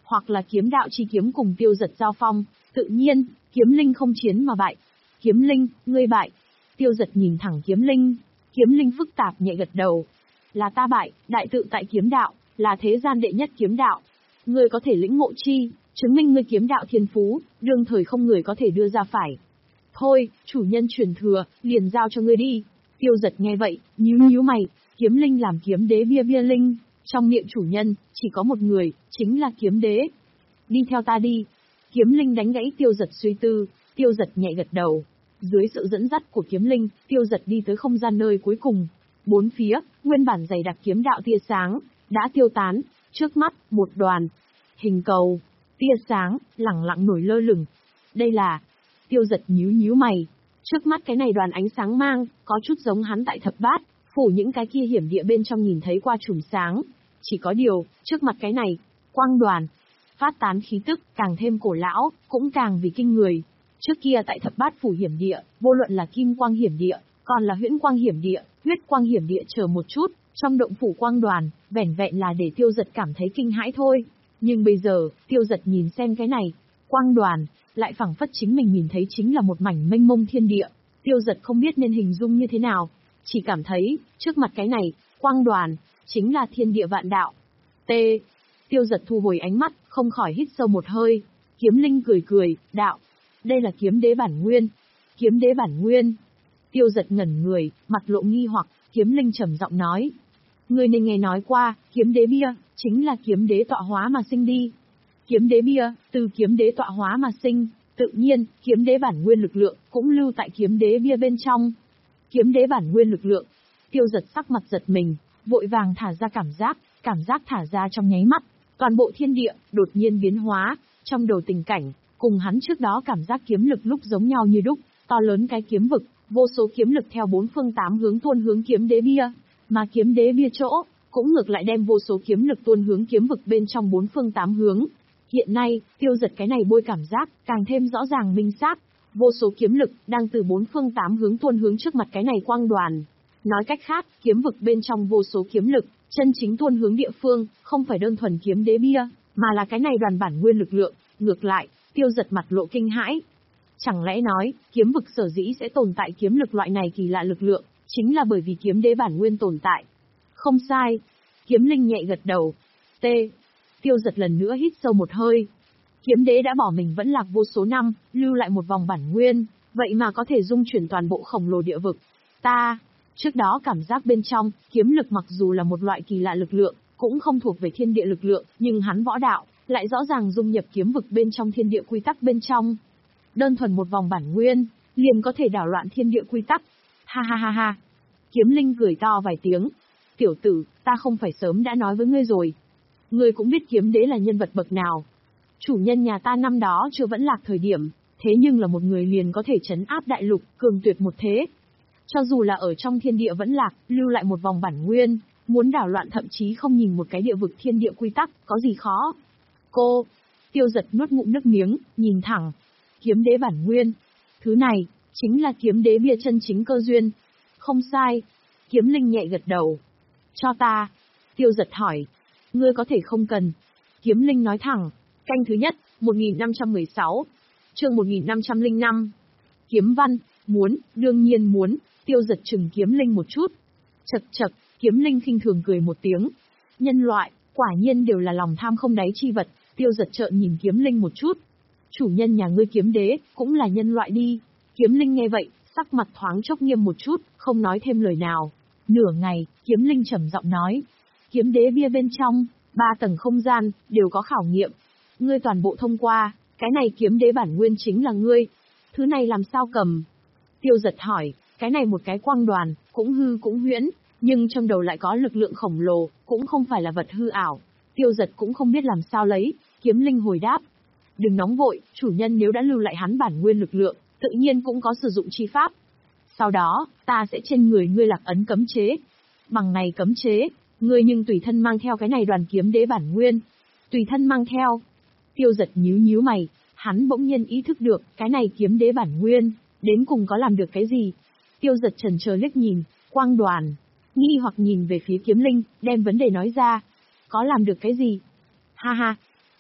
hoặc là kiếm đạo chi kiếm cùng Tiêu Giật giao phong, tự nhiên, Kiếm Linh không chiến mà bại. Kiếm Linh, ngươi bại. Tiêu Giật nhìn thẳng Kiếm Linh, Kiếm Linh phức tạp nhẹ gật đầu. Là ta bại, đại tự tại kiếm đạo, là thế gian đệ nhất kiếm đạo. Ngươi có thể lĩnh ngộ chi, chứng minh ngươi kiếm đạo thiên phú, đương thời không người có thể đưa ra phải. Thôi, chủ nhân truyền thừa, liền giao cho ngươi đi. Tiêu Giật nghe vậy, nhíu nhíu mày, Kiếm Linh làm kiếm đế bia bia linh, trong miệng chủ nhân, chỉ có một người, chính là kiếm đế. Đi theo ta đi. Kiếm Linh đánh gãy Tiêu Giật suy tư, Tiêu Giật nhẹ gật đầu. Dưới sự dẫn dắt của Kiếm Linh, Tiêu Giật đi tới không gian nơi cuối cùng. Bốn phía, nguyên bản dày đặc kiếm đạo tia sáng, đã tiêu tán, trước mắt, một đoàn. Hình cầu, tia sáng, lẳng lặng nổi lơ lửng. Đây là... Tiêu Giật nhíu nhíu mày. Trước mắt cái này đoàn ánh sáng mang, có chút giống hắn tại thập bát, phủ những cái kia hiểm địa bên trong nhìn thấy qua chùm sáng. Chỉ có điều, trước mặt cái này, quang đoàn, phát tán khí tức, càng thêm cổ lão, cũng càng vì kinh người. Trước kia tại thập bát phủ hiểm địa, vô luận là kim quang hiểm địa, còn là huyễn quang hiểm địa, huyết quang hiểm địa chờ một chút, trong động phủ quang đoàn, vẻn vẹn là để Tiêu Giật cảm thấy kinh hãi thôi. Nhưng bây giờ, Tiêu Giật nhìn xem cái này, quang đoàn, lại phảng phất chính mình nhìn thấy chính là một mảnh mênh mông thiên địa. Tiêu Giật không biết nên hình dung như thế nào, chỉ cảm thấy, trước mặt cái này, quang đoàn, chính là thiên địa vạn đạo. T. Tiêu Giật thu hồi ánh mắt, không khỏi hít sâu một hơi. Kiếm Linh cười cười, đạo. Đây là kiếm đế bản nguyên. Kiếm đế bản nguyên. Tiêu Giật ngẩn người, mặt lộ nghi hoặc, Kiếm Linh trầm giọng nói. Người nên nghe nói qua, kiếm đế bia, chính là kiếm đế tọa hóa mà sinh đi. Kiếm đế bia, từ kiếm đế tọa hóa mà sinh, tự nhiên, kiếm đế bản nguyên lực lượng, cũng lưu tại kiếm đế bia bên trong. Kiếm đế bản nguyên lực lượng. Tiêu Giật sắc mặt giật mình, vội vàng thả ra cảm giác, cảm giác thả ra trong nháy mắt. Toàn bộ thiên địa, đột nhiên biến hóa, trong đầu tình cảnh, cùng hắn trước đó cảm giác kiếm lực lúc giống nhau như đúc, to lớn cái kiếm vực, vô số kiếm lực theo bốn phương tám hướng tuôn hướng kiếm đế bia, mà kiếm đế bia chỗ, cũng ngược lại đem vô số kiếm lực tuôn hướng kiếm vực bên trong bốn phương tám hướng. Hiện nay, Tiêu Giật cái này bôi cảm giác, càng thêm rõ ràng minh xác, vô số kiếm lực, đang từ bốn phương tám hướng tuôn hướng trước mặt cái này quang đoàn. Nói cách khác, kiếm vực bên trong vô số kiếm lực, chân chính tuôn hướng địa phương, không phải đơn thuần kiếm đế bia, mà là cái này đoàn bản nguyên lực lượng. Ngược lại, Tiêu Giật mặt lộ kinh hãi. Chẳng lẽ nói, kiếm vực sở dĩ sẽ tồn tại kiếm lực loại này kỳ lạ lực lượng, chính là bởi vì kiếm đế bản nguyên tồn tại. Không sai. Kiếm Linh nhẹ gật đầu. T. Tiêu Giật lần nữa hít sâu một hơi. Kiếm đế đã bỏ mình vẫn lạc vô số năm, lưu lại một vòng bản nguyên, vậy mà có thể dung chuyển toàn bộ khổng lồ địa vực. Ta, trước đó cảm giác bên trong, kiếm lực mặc dù là một loại kỳ lạ lực lượng, cũng không thuộc về thiên địa lực lượng, nhưng hắn võ đạo, lại rõ ràng dung nhập kiếm vực bên trong thiên địa quy tắc bên trong. Đơn thuần một vòng bản nguyên, liền có thể đảo loạn thiên địa quy tắc. Ha ha ha ha. Kiếm Linh cười to vài tiếng. Tiểu tử, ta không phải sớm đã nói với ngươi rồi. Ngươi cũng biết kiếm đế là nhân vật bậc nào. Chủ nhân nhà ta năm đó chưa vẫn lạc thời điểm, thế nhưng là một người liền có thể trấn áp đại lục, cường tuyệt một thế. Cho dù là ở trong thiên địa vẫn lạc, lưu lại một vòng bản nguyên, muốn đảo loạn thậm chí không nhìn một cái địa vực thiên địa quy tắc, có gì khó. Cô, Tiêu Giật nuốt ngụm nước miếng, nhìn thẳng. Kiếm đế bản nguyên. Thứ này, chính là kiếm đế bia chân chính cơ duyên. Không sai. Kiếm Linh nhẹ gật đầu. Cho ta. Tiêu Giật hỏi. Ngươi có thể không cần. Kiếm Linh nói thẳng. Canh thứ nhất, một nghìn năm trăm mười sáu. Chương một nghìn năm trăm lẻ năm. Kiếm văn, muốn, đương nhiên muốn. Tiêu Giật chừng Kiếm Linh một chút. Chậc chậc, Kiếm Linh khinh thường cười một tiếng. Nhân loại, quả nhiên đều là lòng tham không đáy chi vật. Tiêu Giật trợn nhìn Kiếm Linh một chút. Chủ nhân nhà ngươi kiếm đế, cũng là nhân loại đi. Kiếm Linh nghe vậy, sắc mặt thoáng chốc nghiêm một chút, không nói thêm lời nào. Nửa ngày, Kiếm Linh trầm giọng nói. Kiếm đế bia bên trong, ba tầng không gian, đều có khảo nghiệm. Ngươi toàn bộ thông qua, cái này kiếm đế bản nguyên chính là ngươi. Thứ này làm sao cầm? Tiêu Giật hỏi, cái này một cái quang đoàn, cũng hư cũng huyễn, nhưng trong đầu lại có lực lượng khổng lồ, cũng không phải là vật hư ảo. Tiêu Giật cũng không biết làm sao lấy, Kiếm Linh hồi đáp. Đừng nóng vội, chủ nhân nếu đã lưu lại hắn bản nguyên lực lượng, tự nhiên cũng có sử dụng chi pháp. Sau đó, ta sẽ trên người ngươi lạc ấn cấm chế. Bằng này cấm chế, ngươi nhưng tùy thân mang theo cái này đoàn kiếm đế bản nguyên. Tùy thân mang theo. Tiêu Giật nhíu nhíu mày, hắn bỗng nhiên ý thức được, cái này kiếm đế bản nguyên, đến cùng có làm được cái gì. Tiêu Giật chần chờ liếc nhìn, quang đoàn, nghi hoặc nhìn về phía Kiếm Linh, đem vấn đề nói ra. Có làm được cái gì? Ha ha.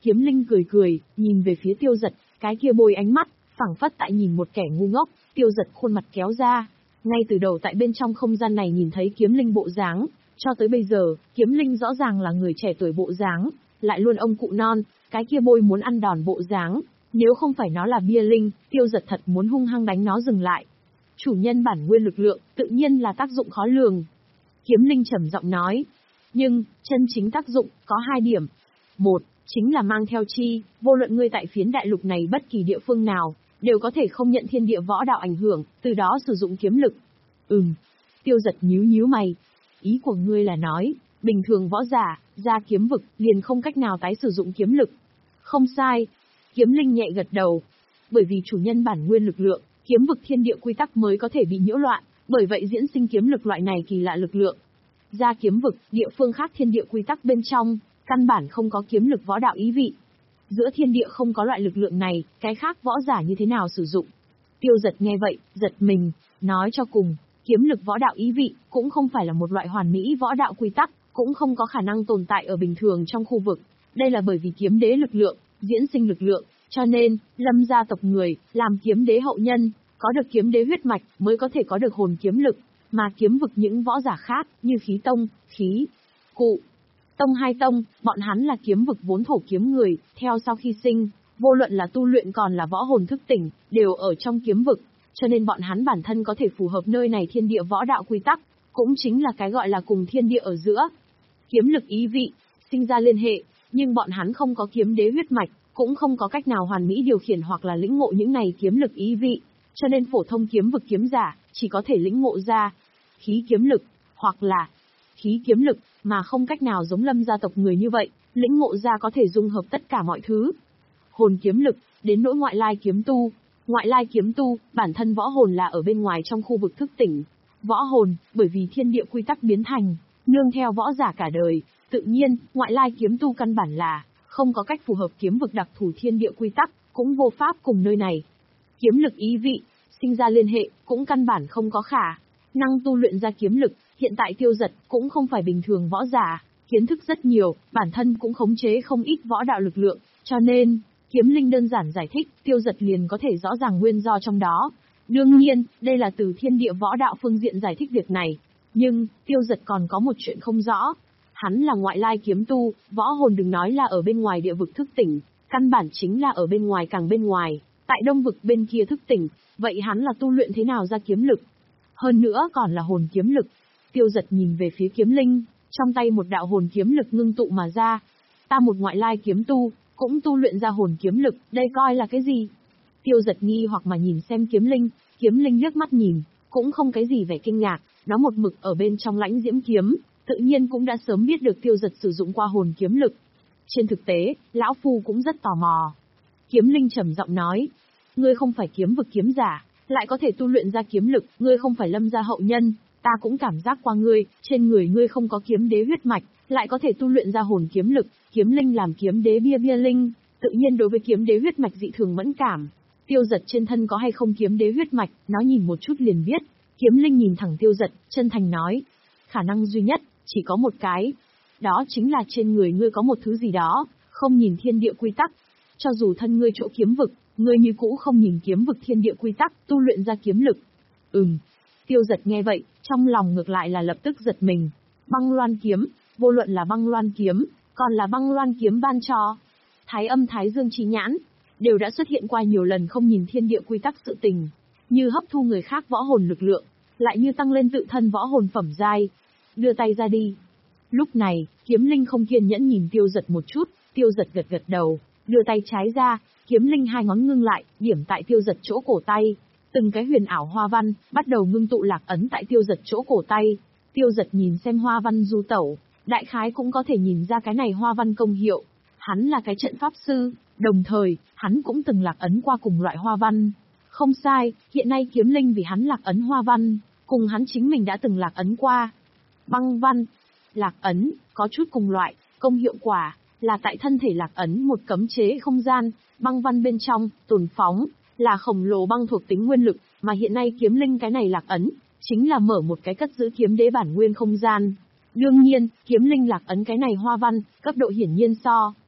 Kiếm Linh cười cười, nhìn về phía Tiêu Dật, cái kia bôi ánh mắt, phảng phất tại nhìn một kẻ ngu ngốc. Tiêu Dật khuôn mặt kéo ra, ngay từ đầu tại bên trong không gian này nhìn thấy Kiếm Linh bộ dáng, cho tới bây giờ, Kiếm Linh rõ ràng là người trẻ tuổi bộ dáng, lại luôn ông cụ non, cái kia bôi muốn ăn đòn bộ dáng, nếu không phải nó là bia linh, Tiêu Dật thật muốn hung hăng đánh nó dừng lại. Chủ nhân bản nguyên lực lượng, tự nhiên là tác dụng khó lường. Kiếm Linh trầm giọng nói, nhưng, chân chính tác dụng, có hai điểm. Một, chính là mang theo chi, vô luận ngươi tại phiến đại lục này bất kỳ địa phương nào, đều có thể không nhận thiên địa võ đạo ảnh hưởng, từ đó sử dụng kiếm lực. Ừm. Tiêu Dật nhíu nhíu mày. Ý của ngươi là nói, bình thường võ giả, ra kiếm vực, liền không cách nào tái sử dụng kiếm lực. Không sai. Kiếm Linh nhẹ gật đầu. Bởi vì chủ nhân bản nguyên lực lượng, kiếm vực thiên địa quy tắc mới có thể bị nhiễu loạn, bởi vậy diễn sinh kiếm lực loại này kỳ lạ lực lượng. Ra kiếm vực, địa phương khác thiên địa quy tắc bên trong, căn bản không có kiếm lực võ đạo ý vị. Giữa thiên địa không có loại lực lượng này, cái khác võ giả như thế nào sử dụng? Tiêu Dật nghe vậy, giật mình, nói cho cùng, kiếm lực võ đạo ý vị, cũng không phải là một loại hoàn mỹ võ đạo quy tắc, cũng không có khả năng tồn tại ở bình thường trong khu vực. Đây là bởi vì kiếm đế lực lượng, diễn sinh lực lượng, cho nên, Lâm gia tộc người, làm kiếm đế hậu nhân, có được kiếm đế huyết mạch, mới có thể có được hồn kiếm lực, mà kiếm vực những võ giả khác, như khí tông, khí, cụ, tông hai tông, bọn hắn là kiếm vực vốn thổ kiếm người, theo sau khi sinh, vô luận là tu luyện còn là võ hồn thức tỉnh, đều ở trong kiếm vực, cho nên bọn hắn bản thân có thể phù hợp nơi này thiên địa võ đạo quy tắc, cũng chính là cái gọi là cùng thiên địa ở giữa. Kiếm lực ý vị, sinh ra liên hệ, nhưng bọn hắn không có kiếm đế huyết mạch, cũng không có cách nào hoàn mỹ điều khiển hoặc là lĩnh ngộ những này kiếm lực ý vị, cho nên phổ thông kiếm vực kiếm giả, chỉ có thể lĩnh ngộ ra khí kiếm lực, hoặc là khí kiếm lực, mà không cách nào giống Lâm gia tộc người như vậy, lĩnh ngộ ra có thể dung hợp tất cả mọi thứ. Hồn kiếm lực, đến nỗi ngoại lai kiếm tu. Ngoại lai kiếm tu, bản thân võ hồn là ở bên ngoài trong khu vực thức tỉnh. Võ hồn, bởi vì thiên địa quy tắc biến thành, nương theo võ giả cả đời, tự nhiên, ngoại lai kiếm tu căn bản là, không có cách phù hợp kiếm vực đặc thù thiên địa quy tắc, cũng vô pháp cùng nơi này. Kiếm lực ý vị, sinh ra liên hệ, cũng căn bản không có khả năng tu luyện ra kiếm lực, hiện tại Tiêu Dật cũng không phải bình thường võ giả, kiến thức rất nhiều, bản thân cũng khống chế không ít võ đạo lực lượng, cho nên, Kiếm Linh đơn giản giải thích, Tiêu Dật liền có thể rõ ràng nguyên do trong đó. Đương nhiên, đây là từ thiên địa võ đạo phương diện giải thích việc này, nhưng, Tiêu Dật còn có một chuyện không rõ. Hắn là ngoại lai kiếm tu, võ hồn đừng nói là ở bên ngoài địa vực thức tỉnh, căn bản chính là ở bên ngoài càng bên ngoài, tại đông vực bên kia thức tỉnh, vậy hắn là tu luyện thế nào ra kiếm lực? Hơn nữa còn là hồn kiếm lực. Tiêu Dật nhìn về phía Kiếm Linh, trong tay một đạo hồn kiếm lực ngưng tụ mà ra. Ta một ngoại lai kiếm tu, cũng tu luyện ra hồn kiếm lực, đây coi là cái gì? Tiêu Dật nghi hoặc mà nhìn xem Kiếm Linh, Kiếm Linh liếc mắt nhìn, cũng không cái gì vẻ kinh ngạc, nó một mực ở bên trong lãnh diễm kiếm, tự nhiên cũng đã sớm biết được Tiêu Dật sử dụng qua hồn kiếm lực. Trên thực tế, lão phu cũng rất tò mò. Kiếm Linh trầm giọng nói, ngươi không phải kiếm vực kiếm giả, lại có thể tu luyện ra kiếm lực, ngươi không phải Lâm gia hậu nhân, ta cũng cảm giác qua ngươi, trên người ngươi không có kiếm đế huyết mạch, lại có thể tu luyện ra hồn kiếm lực, Kiếm Linh làm kiếm đế bia bia linh, tự nhiên đối với kiếm đế huyết mạch dị thường mẫn cảm. Tiêu Dật trên thân có hay không kiếm đế huyết mạch, nó nhìn một chút liền biết. Kiếm Linh nhìn thẳng Tiêu Dật, chân thành nói, khả năng duy nhất, chỉ có một cái, đó chính là trên người ngươi có một thứ gì đó, không nhìn thiên địa quy tắc. Cho dù thân ngươi chỗ kiếm vực, ngươi như cũ không nhìn kiếm vực thiên địa quy tắc, tu luyện ra kiếm lực. Ừm. Tiêu Dật nghe vậy, trong lòng ngược lại là lập tức giật mình. Băng loan kiếm, vô luận là băng loan kiếm, còn là băng loan kiếm ban cho Thái Âm Thái Dương Chi Nhãn, đều đã xuất hiện qua nhiều lần không nhìn thiên địa quy tắc sự tình, như hấp thu người khác võ hồn lực lượng, lại như tăng lên tự thân võ hồn phẩm giai. Đưa tay ra đi. Lúc này, Kiếm Linh không kiên nhẫn nhìn Tiêu Dật một chút, Tiêu Dật gật gật đầu, đưa tay trái ra, Kiếm Linh hai ngón ngưng lại, điểm tại Tiêu Dật chỗ cổ tay. Từng cái huyền ảo hoa văn, bắt đầu ngưng tụ lạc ấn tại Tiêu Dật chỗ cổ tay. Tiêu Dật nhìn xem hoa văn du tẩu, đại khái cũng có thể nhìn ra cái này hoa văn công hiệu. Hắn là cái trận pháp sư, đồng thời, hắn cũng từng lạc ấn qua cùng loại hoa văn. Không sai, hiện nay Kiếm Linh vì hắn lạc ấn hoa văn, cùng hắn chính mình đã từng lạc ấn qua. Băng văn, lạc ấn, có chút cùng loại, công hiệu quả, là tại thân thể lạc ấn một cấm chế không gian, băng văn bên trong, tồn phóng, là khổng lồ băng thuộc tính nguyên lực, mà hiện nay Kiếm Linh cái này lạc ấn, chính là mở một cái cất giữ kiếm đế bản nguyên không gian. Đương nhiên, Kiếm Linh lạc ấn cái này hoa văn, cấp độ hiển nhiên so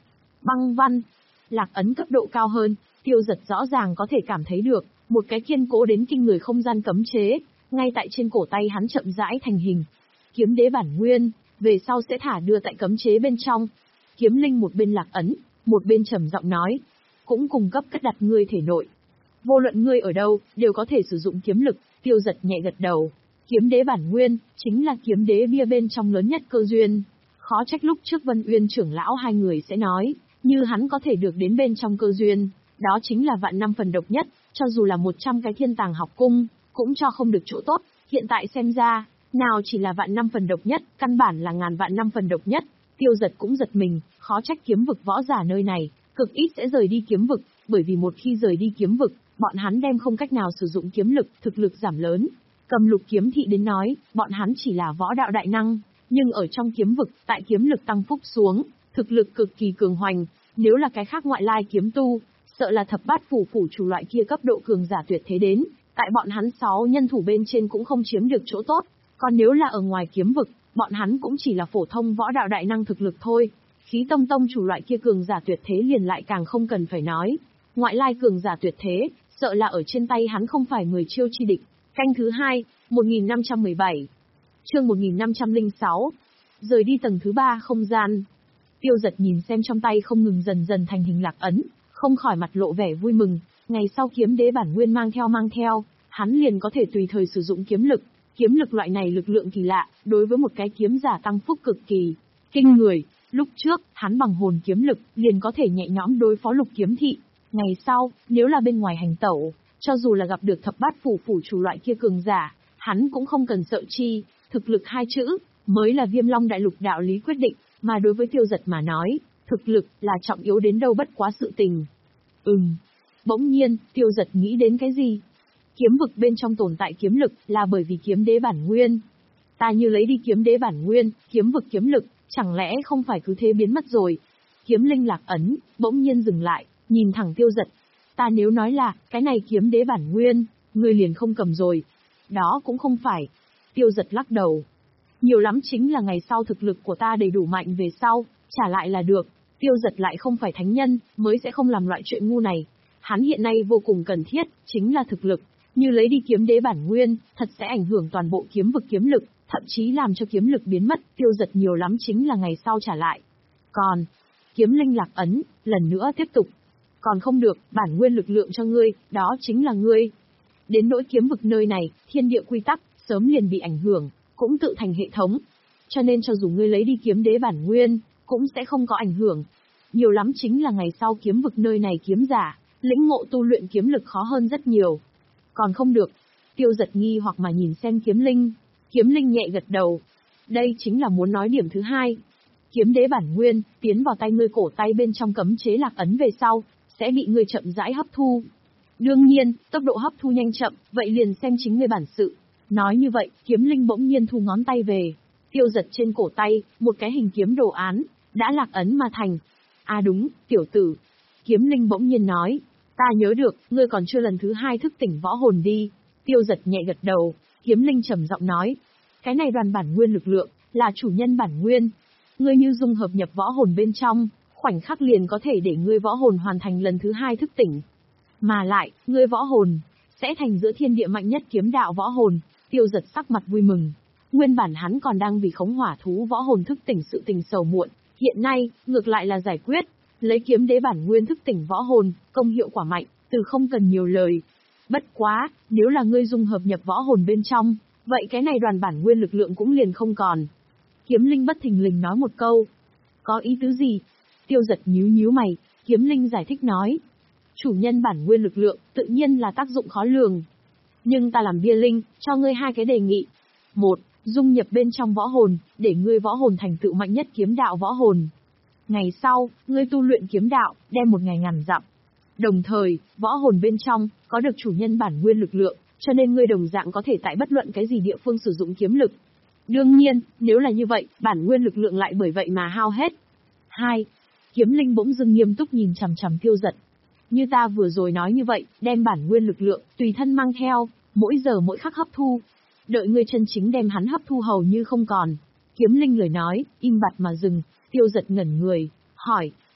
Băng văn. Lạc ấn cấp độ cao hơn, Tiêu Dật rõ ràng có thể cảm thấy được, một cái kiên cố đến kinh người không gian cấm chế, ngay tại trên cổ tay hắn chậm rãi thành hình. Kiếm đế bản nguyên, về sau sẽ thả đưa tại cấm chế bên trong. Kiếm linh một bên lạc ấn, một bên trầm giọng nói, cũng cung cấp cất đặt ngươi thể nội. Vô luận ngươi ở đâu, đều có thể sử dụng kiếm lực. Tiêu Dật nhẹ gật đầu. Kiếm đế bản nguyên, chính là kiếm đế bia bên trong lớn nhất cơ duyên. Khó trách lúc trước Vân Uyên trưởng lão hai người sẽ nói, như hắn có thể được đến bên trong cơ duyên, đó chính là vạn năm phần độc nhất, cho dù là một trăm cái thiên tàng học cung, cũng cho không được chỗ tốt. Hiện tại xem ra, nào chỉ là vạn năm phần độc nhất, căn bản là ngàn vạn năm phần độc nhất. Tiêu Dật cũng giật mình, khó trách kiếm vực võ giả nơi này, cực ít sẽ rời đi kiếm vực, bởi vì một khi rời đi kiếm vực, bọn hắn đem không cách nào sử dụng kiếm lực, thực lực giảm lớn. Cầm Lục kiếm thị đến nói, bọn hắn chỉ là võ đạo đại năng, nhưng ở trong kiếm vực, tại kiếm lực tăng phúc xuống, thực lực cực kỳ cường hoành, nếu là cái khác ngoại lai kiếm tu, sợ là thập bát phủ phủ chủ loại kia cấp độ cường giả tuyệt thế đến, tại bọn hắn sáu nhân thủ bên trên cũng không chiếm được chỗ tốt, còn nếu là ở ngoài kiếm vực, bọn hắn cũng chỉ là phổ thông võ đạo đại năng thực lực thôi. Khí tông tông chủ loại kia cường giả tuyệt thế liền lại càng không cần phải nói. Ngoại lai cường giả tuyệt thế, sợ là ở trên tay hắn không phải mười chiêu chi địch. Canh thứ hai, một nghìn năm trăm mười bảy. Chương một nghìn năm trăm lẻ sáu. Rời đi tầng thứ ba không gian. Tiêu Dật nhìn xem trong tay không ngừng dần dần thành hình lạc ấn, không khỏi mặt lộ vẻ vui mừng. Ngày sau kiếm đế bản nguyên mang theo mang theo, hắn liền có thể tùy thời sử dụng kiếm lực. Kiếm lực loại này lực lượng kỳ lạ, đối với một cái kiếm giả tăng phúc cực kỳ kinh người. Lúc trước, hắn bằng hồn kiếm lực, liền có thể nhẹ nhõm đối phó Lục kiếm thị. Ngày sau, nếu là bên ngoài hành tẩu, cho dù là gặp được thập bát phủ phủ chủ loại kia cường giả, hắn cũng không cần sợ chi, thực lực hai chữ, mới là Viêm Long Đại Lục đạo lý quyết định, mà đối với Tiêu Dật mà nói, thực lực là trọng yếu đến đâu bất quá sự tình. Ừm. Bỗng nhiên, Tiêu Dật nghĩ đến cái gì? Kiếm vực bên trong tồn tại kiếm lực là bởi vì kiếm đế bản nguyên. Ta như lấy đi kiếm đế bản nguyên, kiếm vực kiếm lực, chẳng lẽ không phải cứ thế biến mất rồi? Kiếm linh lạc ấn, bỗng nhiên dừng lại, nhìn thẳng Tiêu Dật. Ta nếu nói là, cái này kiếm đế bản nguyên, ngươi liền không cầm rồi. Đó cũng không phải. Tiêu Dật lắc đầu. Nhiều lắm chính là ngày sau thực lực của ta đầy đủ mạnh về sau, trả lại là được. Tiêu Dật lại không phải thánh nhân, mới sẽ không làm loại chuyện ngu này. Hắn hiện nay vô cùng cần thiết, chính là thực lực. Như lấy đi kiếm đế bản nguyên, thật sẽ ảnh hưởng toàn bộ kiếm vực kiếm lực, thậm chí làm cho kiếm lực biến mất. Tiêu Dật nhiều lắm chính là ngày sau trả lại. Còn, kiếm linh lạc ấn, lần nữa tiếp tục. Còn không được, bản nguyên lực lượng cho ngươi, đó chính là ngươi. Đến nỗi kiếm vực nơi này, thiên địa quy tắc, sớm liền bị ảnh hưởng, cũng tự thành hệ thống. Cho nên cho dù ngươi lấy đi kiếm đế bản nguyên, cũng sẽ không có ảnh hưởng. Nhiều lắm chính là ngày sau kiếm vực nơi này kiếm giả, lĩnh ngộ tu luyện kiếm lực khó hơn rất nhiều. Còn không được. Tiêu Dật nghi hoặc mà nhìn xem kiếm linh. Kiếm linh nhẹ gật đầu. Đây chính là muốn nói điểm thứ hai. Kiếm đế bản nguyên, tiến vào tay ngươi cổ tay bên trong cấm chế lạc ấn về sau, sẽ bị ngươi chậm rãi hấp thu. Đương nhiên, tốc độ hấp thu nhanh chậm, vậy liền xem chính ngươi bản sự. Nói như vậy, kiếm linh bỗng nhiên thu ngón tay về. Tiêu Dật trên cổ tay, một cái hình kiếm đồ án, đã lạc ấn mà thành. À đúng, tiểu tử. Kiếm linh bỗng nhiên nói. Ta nhớ được, ngươi còn chưa lần thứ hai thức tỉnh võ hồn đi. Tiêu Dật nhẹ gật đầu, kiếm linh trầm giọng nói. Cái này đoàn bản nguyên lực lượng, là chủ nhân bản nguyên. Ngươi như dung hợp nhập võ hồn bên trong, khoảnh khắc liền có thể để ngươi võ hồn hoàn thành lần thứ hai thức tỉnh. Mà lại, ngươi võ hồn, sẽ thành giữa thiên địa mạnh nhất kiếm đạo võ hồn. Tiêu Dật sắc mặt vui mừng. Nguyên bản hắn còn đang vì khống hỏa thú võ hồn thức tỉnh sự tình sầu muộn, hiện nay, ngược lại là giải quyết. Lấy kiếm đế bản nguyên thức tỉnh võ hồn, công hiệu quả mạnh, từ không cần nhiều lời. Bất quá, nếu là ngươi dung hợp nhập võ hồn bên trong, vậy cái này đoàn bản nguyên lực lượng cũng liền không còn. Kiếm linh bất thình lình nói một câu. Có ý tứ gì? Tiêu Dật nhíu nhíu mày, kiếm linh giải thích nói. Chủ nhân bản nguyên lực lượng, tự nhiên là tác dụng khó lường. Nhưng ta làm bia linh, cho ngươi hai cái đề nghị. Một, dung nhập bên trong võ hồn, để ngươi võ hồn thành tựu mạnh nhất kiếm đạo võ hồn. Ngày sau, ngươi tu luyện kiếm đạo, đem một ngày ngàn dặm. Đồng thời, võ hồn bên trong, có được chủ nhân bản nguyên lực lượng, cho nên ngươi đồng dạng có thể tại bất luận cái gì địa phương sử dụng kiếm lực. Đương nhiên, nếu là như vậy, bản nguyên lực lượng lại bởi vậy mà hao hết. Hai, kiếm linh bỗng dưng nghiêm túc nhìn chằm chằm Tiêu Dật. Như ta vừa rồi nói như vậy, đem bản nguyên lực lượng, tùy thân mang theo, mỗi giờ mỗi khắc hấp thu. Đợi ngươi chân chính đem hắn hấp thu hầu như không còn. Kiếm linh lời nói, im bặt mà dừng. Tiêu Dật ngẩn người, hỏi,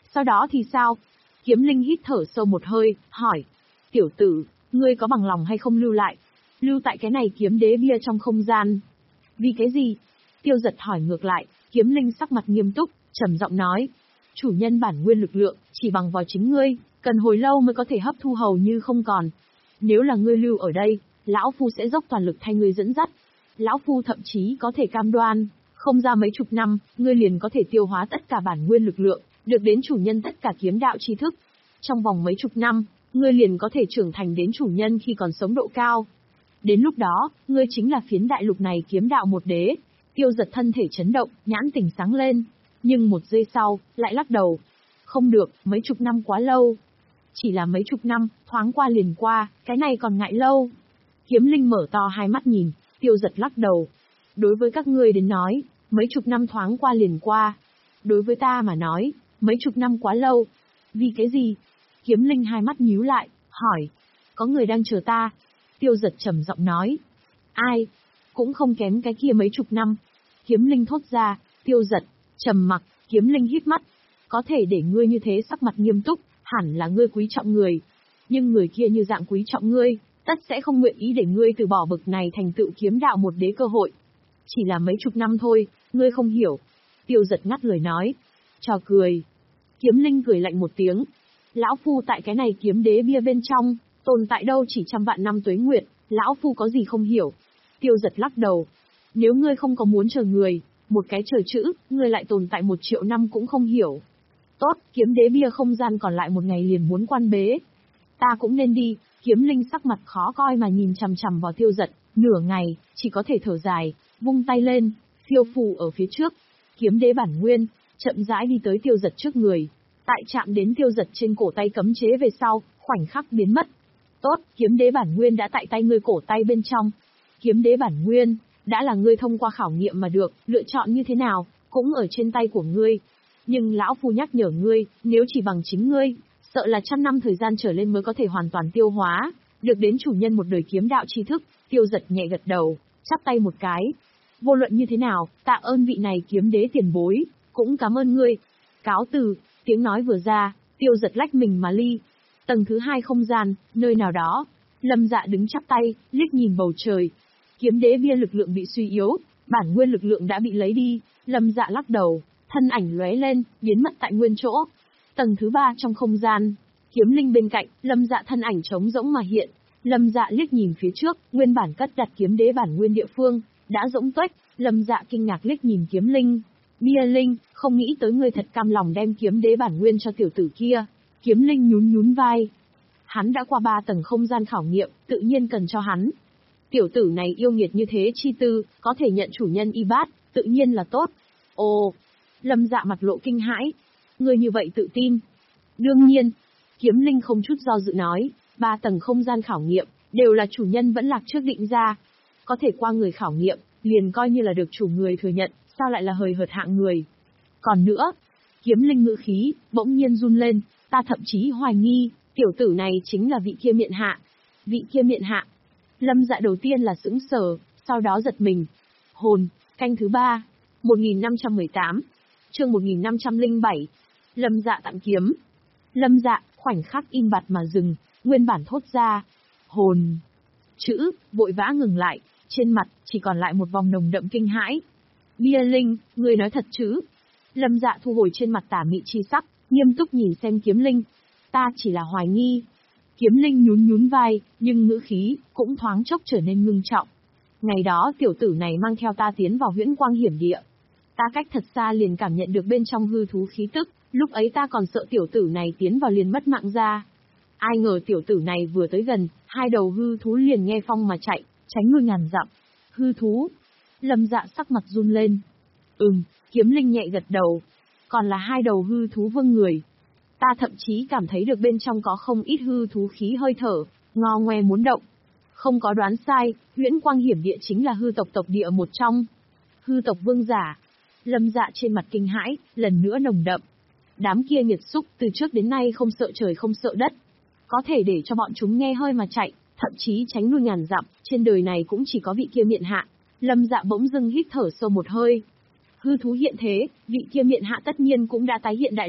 Sau đó thì sao? Kiếm Linh hít thở sâu một hơi, hỏi. Tiểu tử, ngươi có bằng lòng hay không lưu lại? Lưu tại cái này kiếm đế bia trong không gian. Vì cái gì? Tiêu Giật hỏi ngược lại, Kiếm Linh sắc mặt nghiêm túc, trầm giọng nói. Chủ nhân bản nguyên lực lượng, chỉ bằng vào chính ngươi, cần hồi lâu mới có thể hấp thu hầu như không còn. Nếu là ngươi lưu ở đây, lão phu sẽ dốc toàn lực thay ngươi dẫn dắt. Lão phu thậm chí có thể cam đoan, không ra mấy chục năm, ngươi liền có thể tiêu hóa tất cả bản nguyên lực lượng, được đến chủ nhân tất cả kiếm đạo tri thức. Trong vòng mấy chục năm, ngươi liền có thể trưởng thành đến chủ nhân khi còn sống độ cao. Đến lúc đó, ngươi chính là phiến đại lục này kiếm đạo một đế. Tiêu Giật thân thể chấn động, nhãn tỉnh sáng lên. Nhưng một giây sau, lại lắc đầu. Không được, mấy chục năm quá lâu. Chỉ là mấy chục năm, thoáng qua liền qua, cái này còn ngại lâu. Kiếm Linh mở to hai mắt nhìn, Tiêu Giật lắc đầu. Đối với các ngươi đến nói, mấy chục năm thoáng qua liền qua. Đối với ta mà nói, mấy chục năm quá lâu. Vì cái gì? Kiếm Linh hai mắt nhíu lại, hỏi. Có người đang chờ ta. Tiêu Giật trầm giọng nói. Ai? Cũng không kém cái kia mấy chục năm. Kiếm Linh thốt ra. Tiêu Giật trầm mặc. Kiếm Linh híp mắt. Có thể để ngươi như thế sắc mặt nghiêm túc, hẳn là ngươi quý trọng người. Nhưng người kia như dạng quý trọng ngươi, tất sẽ không nguyện ý để ngươi từ bỏ bực này thành tựu kiếm đạo một đế cơ hội. Chỉ là mấy chục năm thôi, ngươi không hiểu. Tiêu Giật ngắt lời nói. Trò cười. Kiếm Linh cười lạnh một tiếng. Lão phu tại cái này kiếm đế bia bên trong, tồn tại đâu chỉ trăm vạn năm tuế nguyệt, lão phu có gì không hiểu. Tiêu Giật lắc đầu. Nếu ngươi không có muốn chờ người, một cái chờ chữ, ngươi lại tồn tại một triệu năm cũng không hiểu. Tốt, kiếm đế bia không gian còn lại một ngày liền muốn quan bế. Ta cũng nên đi. Kiếm Linh sắc mặt khó coi mà nhìn chằm chằm vào Tiêu Giật, nửa ngày, chỉ có thể thở dài, vung tay lên, phiêu phù ở phía trước. Kiếm đế bản nguyên, chậm rãi đi tới Tiêu Giật trước người. Tại chạm đến Tiêu Giật trên cổ tay cấm chế về sau, khoảnh khắc biến mất. Tốt, kiếm đế bản nguyên đã tại tay ngươi cổ tay bên trong. Kiếm đế bản nguyên, đã là ngươi thông qua khảo nghiệm mà được, lựa chọn như thế nào, cũng ở trên tay của ngươi. Nhưng lão phu nhắc nhở ngươi, nếu chỉ bằng chính ngươi, sợ là trăm năm thời gian trở lên mới có thể hoàn toàn tiêu hóa, được đến chủ nhân một đời kiếm đạo tri thức. Tiêu Giật nhẹ gật đầu, chắp tay một cái. Vô luận như thế nào, tạ ơn vị này kiếm đế tiền bối, cũng cảm ơn ngươi. Cáo từ. Tiếng nói vừa ra, Tiêu Giật lách mình mà ly. Tầng thứ hai không gian, nơi nào đó, Lâm Dạ đứng chắp tay, liếc nhìn bầu trời. Kiếm đế bia lực lượng bị suy yếu, bản nguyên lực lượng đã bị lấy đi. Lâm Dạ lắc đầu, thân ảnh lóe lên, biến mất tại nguyên chỗ. Tầng thứ ba trong không gian, Kiếm Linh bên cạnh, Lâm Dạ thân ảnh trống rỗng mà hiện. Lâm Dạ liếc nhìn phía trước, nguyên bản cất đặt kiếm đế bản nguyên địa phương đã rỗng tuếch. Lâm Dạ kinh ngạc liếc nhìn Kiếm Linh. Bia Linh, không nghĩ tới ngươi thật cam lòng đem kiếm đế bản nguyên cho tiểu tử kia. Kiếm Linh nhún nhún vai. Hắn đã qua ba tầng không gian khảo nghiệm, tự nhiên cần cho hắn. Tiểu tử này yêu nghiệt như thế chi tư, có thể nhận chủ nhân y bát, tự nhiên là tốt. Ồ, Lâm Dạ mặt lộ kinh hãi. Ngươi như vậy tự tin. Đương nhiên, Kiếm Linh không chút do dự nói, ba tầng không gian khảo nghiệm, đều là chủ nhân vẫn lạc trước định ra. Có thể qua người khảo nghiệm, liền coi như là được chủ người thừa nhận, sao lại là hời hợt hạng người. Còn nữa, Kiếm Linh ngữ khí, bỗng nhiên run lên, ta thậm chí hoài nghi, tiểu tử này chính là vị kia miện hạ. Vị kia miện hạ. Lâm Dạ đầu tiên là sững sờ, sau đó giật mình. Hồn, canh thứ ba, một nghìn năm trăm mười tám, chương một nghìn năm trăm lẻ bảy. Lâm Dạ tặng kiếm. Lâm Dạ, khoảnh khắc im bặt mà dừng, nguyên bản thốt ra. Hồn. Chữ, vội vã ngừng lại, trên mặt, chỉ còn lại một vòng nồng đậm kinh hãi. Bia Linh, ngươi nói thật chứ? Lâm Dạ thu hồi trên mặt tà mị chi sắc, nghiêm túc nhìn xem Kiếm Linh. Ta chỉ là hoài nghi. Kiếm Linh nhún nhún vai, nhưng ngữ khí, cũng thoáng chốc trở nên ngưng trọng. Ngày đó tiểu tử này mang theo ta tiến vào huyễn quang hiểm địa. Ta cách thật xa liền cảm nhận được bên trong hư thú khí tức, lúc ấy ta còn sợ tiểu tử này tiến vào liền mất mạng ra. Ai ngờ tiểu tử này vừa tới gần, hai đầu hư thú liền nghe phong mà chạy, tránh lui ngàn dặm. Hư thú. Lâm Dạ sắc mặt run lên. Ừm, Kiếm Linh nhẹ gật đầu. Còn là hai đầu hư thú vâng người. Ta thậm chí cảm thấy được bên trong có không ít hư thú khí hơi thở, ngo ngoe muốn động. Không có đoán sai, huyễn quang hiểm địa chính là hư tộc tộc địa một trong. Hư tộc vương giả. Lâm Dạ trên mặt kinh hãi, lần nữa nồng đậm. Đám kia nghiệt xúc từ trước đến nay không sợ trời không sợ đất. Có thể để cho bọn chúng nghe hơi mà chạy, thậm chí tránh lui ngàn dặm, trên đời này cũng chỉ có vị kia miện hạ. Lâm Dạ bỗng dưng hít thở sâu một hơi. Hư thú hiện thế, vị kia miện hạ tất nhiên cũng đã tái hiện đại lục,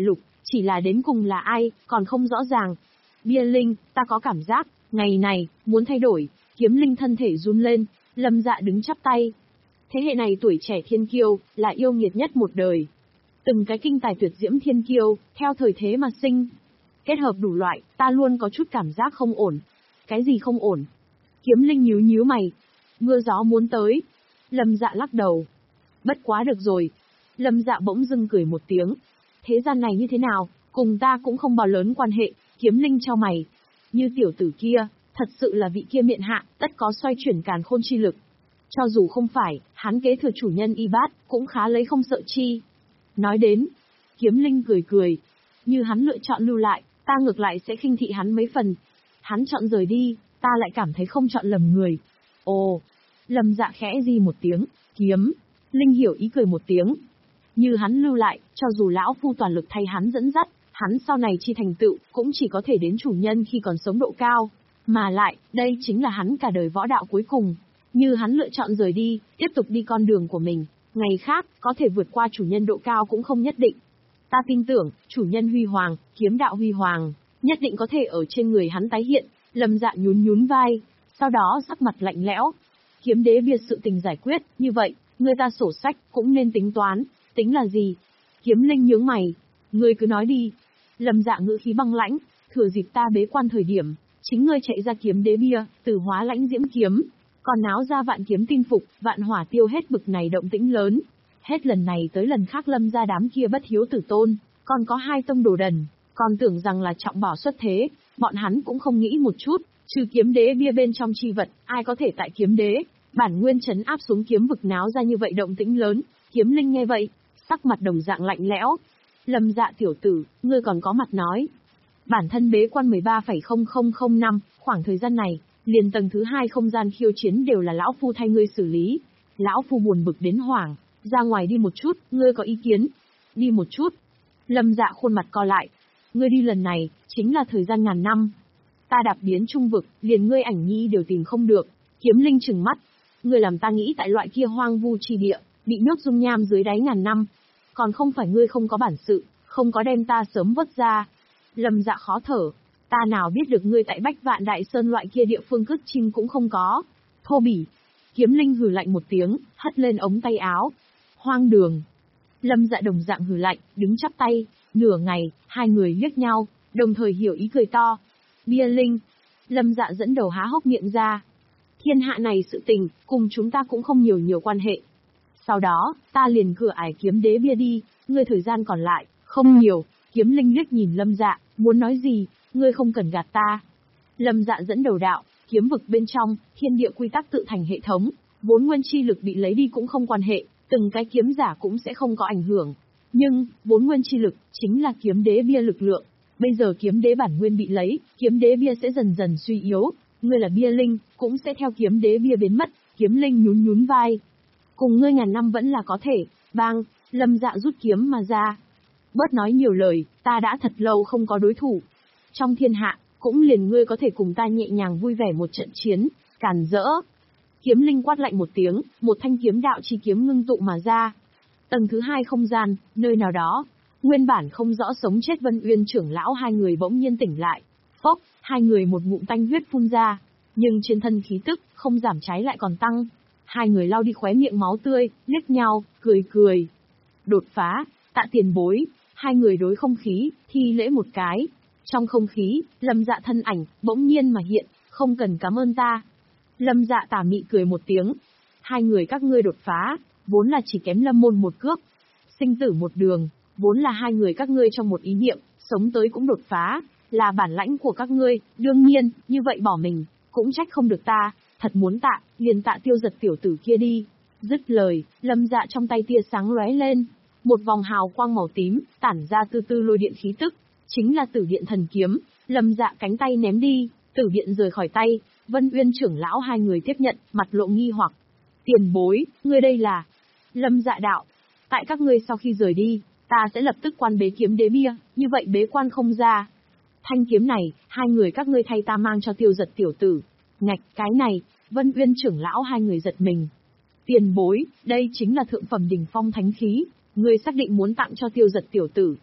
chỉ là đến cùng là ai, còn không rõ ràng. Bia Linh, ta có cảm giác, ngày này, muốn thay đổi. Kiếm Linh thân thể run lên, Lâm Dạ đứng chắp tay. Thế hệ này tuổi trẻ thiên kiêu, là yêu nghiệt nhất một đời. Từng cái kinh tài tuyệt diễm thiên kiêu, theo thời thế mà sinh. Kết hợp đủ loại, ta luôn có chút cảm giác không ổn. Cái gì không ổn? Kiếm Linh nhíu nhíu mày. Mưa gió muốn tới. Lâm Dạ lắc đầu. Bất quá được rồi. Lâm Dạ bỗng dưng cười một tiếng. Thế gian này như thế nào, cùng ta cũng không bao lớn quan hệ. Kiếm Linh chau mày. Như tiểu tử kia, thật sự là vị kia miện hạ, tất có xoay chuyển càn khôn chi lực. Cho dù không phải, hắn kế thừa chủ nhân y bát, cũng khá lấy không sợ chi. Nói đến, Kiếm Linh cười cười. Như hắn lựa chọn lưu lại, ta ngược lại sẽ khinh thị hắn mấy phần. Hắn chọn rời đi, ta lại cảm thấy không chọn lầm người. Ồ, Lâm Dạ khẽ di một tiếng, Kiếm Linh hiểu ý cười một tiếng. Như hắn lưu lại, cho dù lão phu toàn lực thay hắn dẫn dắt, hắn sau này chi thành tựu, cũng chỉ có thể đến chủ nhân khi còn sống độ cao. Mà lại, đây chính là hắn cả đời võ đạo cuối cùng. Như hắn lựa chọn rời đi, tiếp tục đi con đường của mình, ngày khác, có thể vượt qua chủ nhân độ cao cũng không nhất định. Ta tin tưởng, chủ nhân huy hoàng, kiếm đạo huy hoàng, nhất định có thể ở trên người hắn tái hiện. Lâm Dạ nhún nhún vai, sau đó sắc mặt lạnh lẽo. Kiếm đế bia sự tình giải quyết, như vậy, người ta sổ sách, cũng nên tính toán. Tính là gì? Kiếm Linh nhướng mày. Ngươi cứ nói đi. Lâm Dạ ngữ khí băng lãnh, thừa dịp ta bế quan thời điểm, chính ngươi chạy ra kiếm đế bia, từ hóa lãnh diễm kiếm. Còn náo ra vạn kiếm tinh phục, vạn hỏa tiêu hết bực này động tĩnh lớn. Hết lần này tới lần khác Lâm ra đám kia bất hiếu tử tôn, còn có hai tông đồ đần, còn tưởng rằng là trọng bảo xuất thế, bọn hắn cũng không nghĩ một chút, trừ kiếm đế bia bên trong chi vật, ai có thể tại kiếm đế, bản nguyên trấn áp xuống kiếm vực náo ra như vậy động tĩnh lớn. Kiếm Linh nghe vậy, sắc mặt đồng dạng lạnh lẽo. Lâm Dạ tiểu tử, ngươi còn có mặt nói. Bản thân bế quan mười ba phẩy không không không năm, khoảng thời gian này, liền tầng thứ hai không gian khiêu chiến đều là lão phu thay ngươi xử lý. Lão phu buồn bực đến hoảng, ra ngoài đi một chút, ngươi có ý kiến? Đi một chút. Lâm Dạ khuôn mặt co lại. Ngươi đi lần này, chính là thời gian ngàn năm. Ta đạp biến trung vực, liền ngươi ảnh nhi đều tìm không được. Kiếm Linh trừng mắt. Ngươi làm ta nghĩ tại loại kia hoang vu chi địa, bị nước dung nham dưới đáy ngàn năm. Còn không phải ngươi không có bản sự, không có đem ta sớm vớt ra. Lâm Dạ khó thở. Ta nào biết được ngươi tại Bách Vạn Đại Sơn loại kia địa phương cất chim cũng không có. Thô bỉ. Kiếm Linh hừ lạnh một tiếng, hất lên ống tay áo. Hoang đường. Lâm Dạ đồng dạng hừ lạnh, đứng chắp tay. Nửa ngày, hai người liếc nhau, đồng thời hiểu ý cười to. Bia Linh. Lâm Dạ dẫn đầu há hốc miệng ra. Thiên hạ này sự tình, cùng chúng ta cũng không nhiều nhiều quan hệ. Sau đó, ta liền cửa ải kiếm đế bia đi, ngươi thời gian còn lại, không nhiều. Kiếm Linh liếc nhìn Lâm Dạ, muốn nói gì, ngươi không cần gạt ta. Lâm Dạ dẫn đầu đạo, kiếm vực bên trong, thiên địa quy tắc tự thành hệ thống, vốn nguyên chi lực bị lấy đi cũng không quan hệ, từng cái kiếm giả cũng sẽ không có ảnh hưởng. Nhưng, vốn nguyên chi lực, chính là kiếm đế bia lực lượng. Bây giờ kiếm đế bản nguyên bị lấy, kiếm đế bia sẽ dần dần suy yếu. Ngươi là bia linh, cũng sẽ theo kiếm đế bia biến mất. Kiếm Linh nhún nhún vai. Cùng ngươi ngàn năm vẫn là có thể. Bang, Lâm Dạ rút kiếm mà ra. Bớt nói nhiều lời, ta đã thật lâu không có đối thủ. Trong thiên hạ, cũng liền ngươi có thể cùng ta nhẹ nhàng vui vẻ một trận chiến, càn rỡ. Kiếm Linh quát lạnh một tiếng, một thanh kiếm đạo chi kiếm ngưng tụ mà ra. Tầng thứ hai không gian, nơi nào đó, nguyên bản không rõ sống chết Vân Uyên trưởng lão hai người bỗng nhiên tỉnh lại. Phốc, hai người một ngụm tanh huyết phun ra, nhưng trên thân khí tức, không giảm trái lại còn tăng. Hai người lau đi khóe miệng máu tươi, liếc nhau, cười cười. Đột phá, Tạ tiền bối, hai người đối không khí, thi lễ một cái. Trong không khí, Lâm Dạ thân ảnh, bỗng nhiên mà hiện, không cần cảm ơn ta. Lâm Dạ tà mị cười một tiếng. Hai người các ngươi đột phá, vốn là chỉ kém Lâm môn một cước. Sinh tử một đường, vốn là hai người các ngươi trong một ý niệm, sống tới cũng đột phá, là bản lãnh của các ngươi, đương nhiên, như vậy bỏ mình, cũng trách không được ta, thật muốn tạ, liền tạ tiêu giật tiểu tử kia đi. Dứt lời, Lâm Dạ trong tay tia sáng lóe lên, một vòng hào quang màu tím, tản ra từ từ lôi điện khí tức, chính là Tử Điện thần kiếm. Lâm Dạ cánh tay ném đi, Tử Điện rời khỏi tay, Vân Uyên trưởng lão hai người tiếp nhận, mặt lộ nghi hoặc. Tiền bối, ngươi đây là? Lâm Dạ đạo, tại các ngươi sau khi rời đi, ta sẽ lập tức quan bế kiếm đế bia, như vậy bế quan không ra. Thanh kiếm này, hai người các ngươi thay ta mang cho tiêu giật tiểu tử. Ngạch, cái này, Vân Uyên trưởng lão hai người giật mình. Tiền bối, đây chính là thượng phẩm đỉnh phong thánh khí, ngươi xác định muốn tặng cho tiêu giật tiểu tử.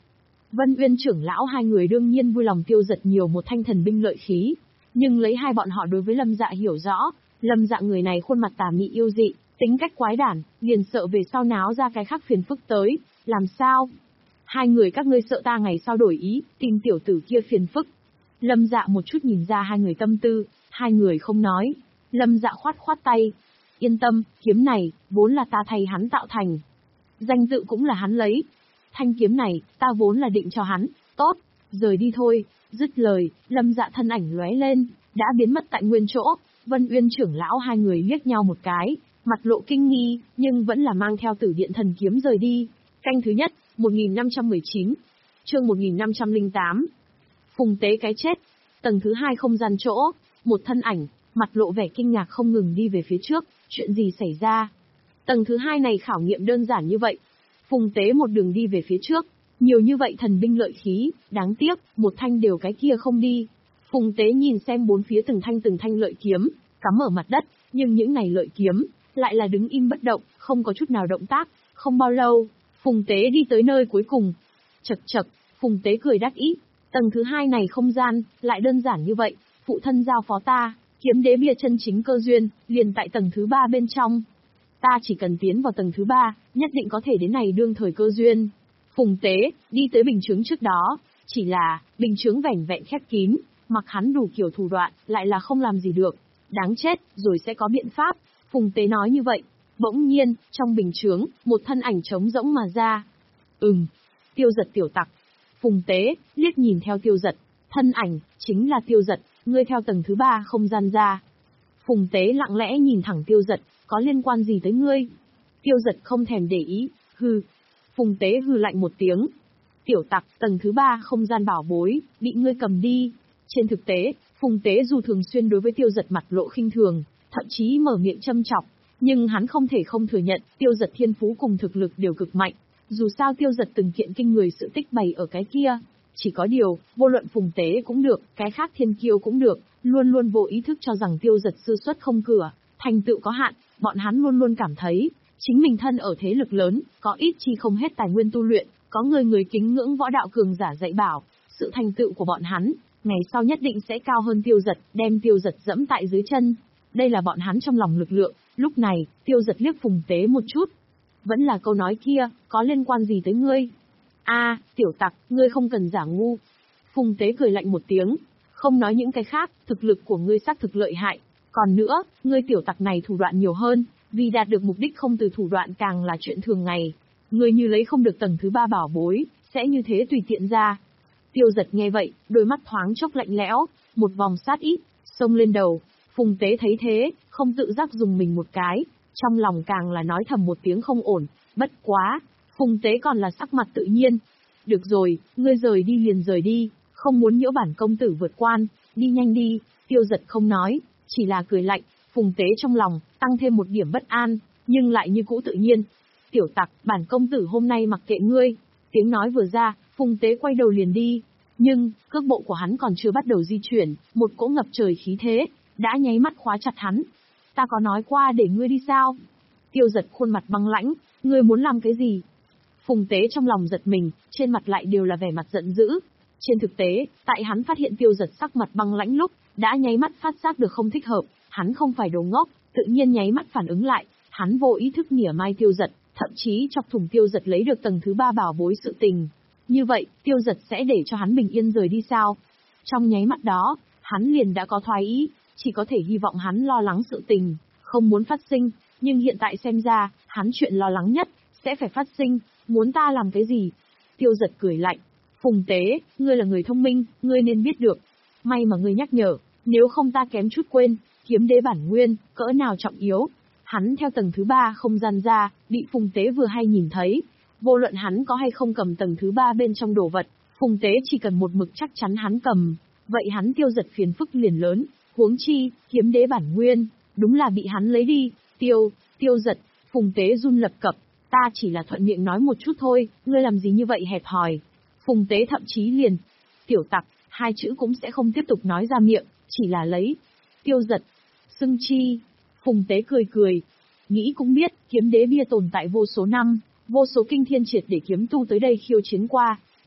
Vân Uyên trưởng lão hai người đương nhiên vui lòng tiêu giật nhiều một thanh thần binh lợi khí, nhưng lấy hai bọn họ đối với Lâm Dạ hiểu rõ, Lâm Dạ người này khuôn mặt tà mị yêu dị, tính cách quái đản, liền sợ về sau náo ra cái khác phiền phức tới, làm sao? Hai người các ngươi sợ ta ngày sau đổi ý, tìm tiểu tử kia phiền phức. Lâm Dạ một chút nhìn ra hai người tâm tư, hai người không nói. Lâm Dạ khoát khoát tay. Yên tâm, kiếm này, vốn là ta thay hắn tạo thành. Danh tự cũng là hắn lấy. Thanh kiếm này, ta vốn là định cho hắn, tốt, rời đi thôi. Dứt lời, Lâm Dạ thân ảnh lóe lên, đã biến mất tại nguyên chỗ. Vân Uyên trưởng lão hai người liếc nhau một cái, mặt lộ kinh nghi, nhưng vẫn là mang theo Tử Điện thần kiếm rời đi. Canh thứ nhất, một nghìn năm trăm mười chín. Chương một nghìn năm trăm lẻ tám. Phùng tế cái chết. Tầng thứ hai không gian chỗ, một thân ảnh, mặt lộ vẻ kinh ngạc không ngừng đi về phía trước, chuyện gì xảy ra? Tầng thứ hai này khảo nghiệm đơn giản như vậy. Phùng tế một đường đi về phía trước, nhiều như vậy thần binh lợi khí, đáng tiếc, một thanh đều cái kia không đi. Phùng tế nhìn xem bốn phía từng thanh từng thanh lợi kiếm, cắm ở mặt đất, nhưng những này lợi kiếm, lại là đứng im bất động, không có chút nào động tác. Không bao lâu, Phùng tế đi tới nơi cuối cùng. Chật chật, Phùng tế cười đắc ý. Tầng thứ hai này không gian, lại đơn giản như vậy, phụ thân giao phó ta, kiếm đế bia chân chính cơ duyên, liền tại tầng thứ ba bên trong. Ta chỉ cần tiến vào tầng thứ ba, nhất định có thể đến này đương thời cơ duyên. Phùng tế, đi tới bình chướng trước đó, chỉ là, bình chướng vẻn vẹn khép kín, mặc hắn đủ kiểu thủ đoạn, lại là không làm gì được. Đáng chết, rồi sẽ có biện pháp. Phùng tế nói như vậy. Bỗng nhiên, trong bình chướng, một thân ảnh trống rỗng mà ra. Ừm, Tiêu Giật tiểu tặc. Phùng tế, liếc nhìn theo Tiêu Giật. Thân ảnh, chính là Tiêu Giật, ngươi theo tầng thứ ba không gian ra. Phùng tế lặng lẽ nhìn thẳng Tiêu Giật, có liên quan gì tới ngươi? Tiêu Giật không thèm để ý, hừ. Phùng tế hừ lạnh một tiếng. Tiểu tặc, tầng thứ ba không gian bảo bối, bị ngươi cầm đi. Trên thực tế, Phùng tế dù thường xuyên đối với Tiêu Giật mặt lộ khinh thường, thậm chí mở miệng châm chọc, nhưng hắn không thể không thừa nhận, Tiêu Giật thiên phú cùng thực lực đều cực mạnh. Dù sao Tiêu Giật từng kiện kinh người sự tích bày ở cái kia. Chỉ có điều, vô luận Phùng tế cũng được, cái khác thiên kiêu cũng được, luôn luôn vô ý thức cho rằng Tiêu Giật sư xuất không cửa, thành tựu có hạn, bọn hắn luôn luôn cảm thấy, chính mình thân ở thế lực lớn, có ít chi không hết tài nguyên tu luyện, có người người kính ngưỡng võ đạo cường giả dạy bảo, sự thành tựu của bọn hắn, ngày sau nhất định sẽ cao hơn Tiêu Giật, đem Tiêu Giật dẫm tại dưới chân. Đây là bọn hắn trong lòng lực lượng. Lúc này, Tiêu Giật liếc Phùng tế một chút. Vẫn là câu nói kia, có liên quan gì tới ngươi? A, à, tiểu tặc, ngươi không cần giả ngu. Phùng tế cười lạnh một tiếng, không nói những cái khác, thực lực của ngươi xác thực lợi hại. Còn nữa, ngươi tiểu tặc này thủ đoạn nhiều hơn, vì đạt được mục đích không từ thủ đoạn càng là chuyện thường ngày. Ngươi như lấy không được tầng thứ ba bảo bối, sẽ như thế tùy tiện ra. Tiêu Giật nghe vậy, đôi mắt thoáng chốc lạnh lẽo, một vòng sát ý, xông lên đầu. Phùng tế thấy thế, không tự giác dùng mình một cái, trong lòng càng là nói thầm một tiếng không ổn, bất quá, Phùng tế còn là sắc mặt tự nhiên. Được rồi, ngươi rời đi liền rời đi, không muốn nhiễu bản công tử vượt quan, đi nhanh đi. Tiêu Giật không nói, chỉ là cười lạnh. Phùng tế trong lòng, tăng thêm một điểm bất an, nhưng lại như cũ tự nhiên. Tiểu tặc, bản công tử hôm nay mặc kệ ngươi. Tiếng nói vừa ra, Phùng tế quay đầu liền đi. Nhưng, cước bộ của hắn còn chưa bắt đầu di chuyển, một cỗ ngập trời khí thế, đã nháy mắt khóa chặt hắn. Ta có nói qua để ngươi đi sao? Tiêu Giật khuôn mặt băng lãnh, ngươi muốn làm cái gì? Phùng tế trong lòng giật mình, trên mặt lại đều là vẻ mặt giận dữ. Trên thực tế, tại hắn phát hiện Tiêu Giật sắc mặt băng lãnh lúc, đã nháy mắt phát giác được không thích hợp, hắn không phải đồ ngốc, tự nhiên nháy mắt phản ứng lại, hắn vô ý thức mỉa mai Tiêu Giật, thậm chí chọc thủng Tiêu Giật lấy được tầng thứ ba bảo bối sự tình. Như vậy, Tiêu Giật sẽ để cho hắn bình yên rời đi sao? Trong nháy mắt đó, hắn liền đã có thoái ý, chỉ có thể hy vọng hắn lo lắng sự tình, không muốn phát sinh, nhưng hiện tại xem ra, hắn chuyện lo lắng nhất, sẽ phải phát sinh, muốn ta làm cái gì? Tiêu Giật cười lạnh. Phùng tế, ngươi là người thông minh, ngươi nên biết được. May mà ngươi nhắc nhở, nếu không ta kém chút quên, kiếm đế bản nguyên, cỡ nào trọng yếu. Hắn theo tầng thứ ba không gian ra, bị Phùng tế vừa hay nhìn thấy. Vô luận hắn có hay không cầm tầng thứ ba bên trong đồ vật, Phùng tế chỉ cần một mực chắc chắn hắn cầm. Vậy hắn Tiêu Giật phiền phức liền lớn, huống chi, kiếm đế bản nguyên, đúng là bị hắn lấy đi. Tiêu, Tiêu Giật, Phùng tế run lập cập, ta chỉ là thuận miệng nói một chút thôi, ngươi làm gì như vậy hẹp hòi. Phùng tế thậm chí liền, tiểu tặc, hai chữ cũng sẽ không tiếp tục nói ra miệng, chỉ là lấy. Tiêu Giật, xưng chi. Phùng tế cười cười, nghĩ cũng biết, kiếm đế bia tồn tại vô số năm, vô số kinh thiên triệt để kiếm tu tới đây khiêu chiến qua,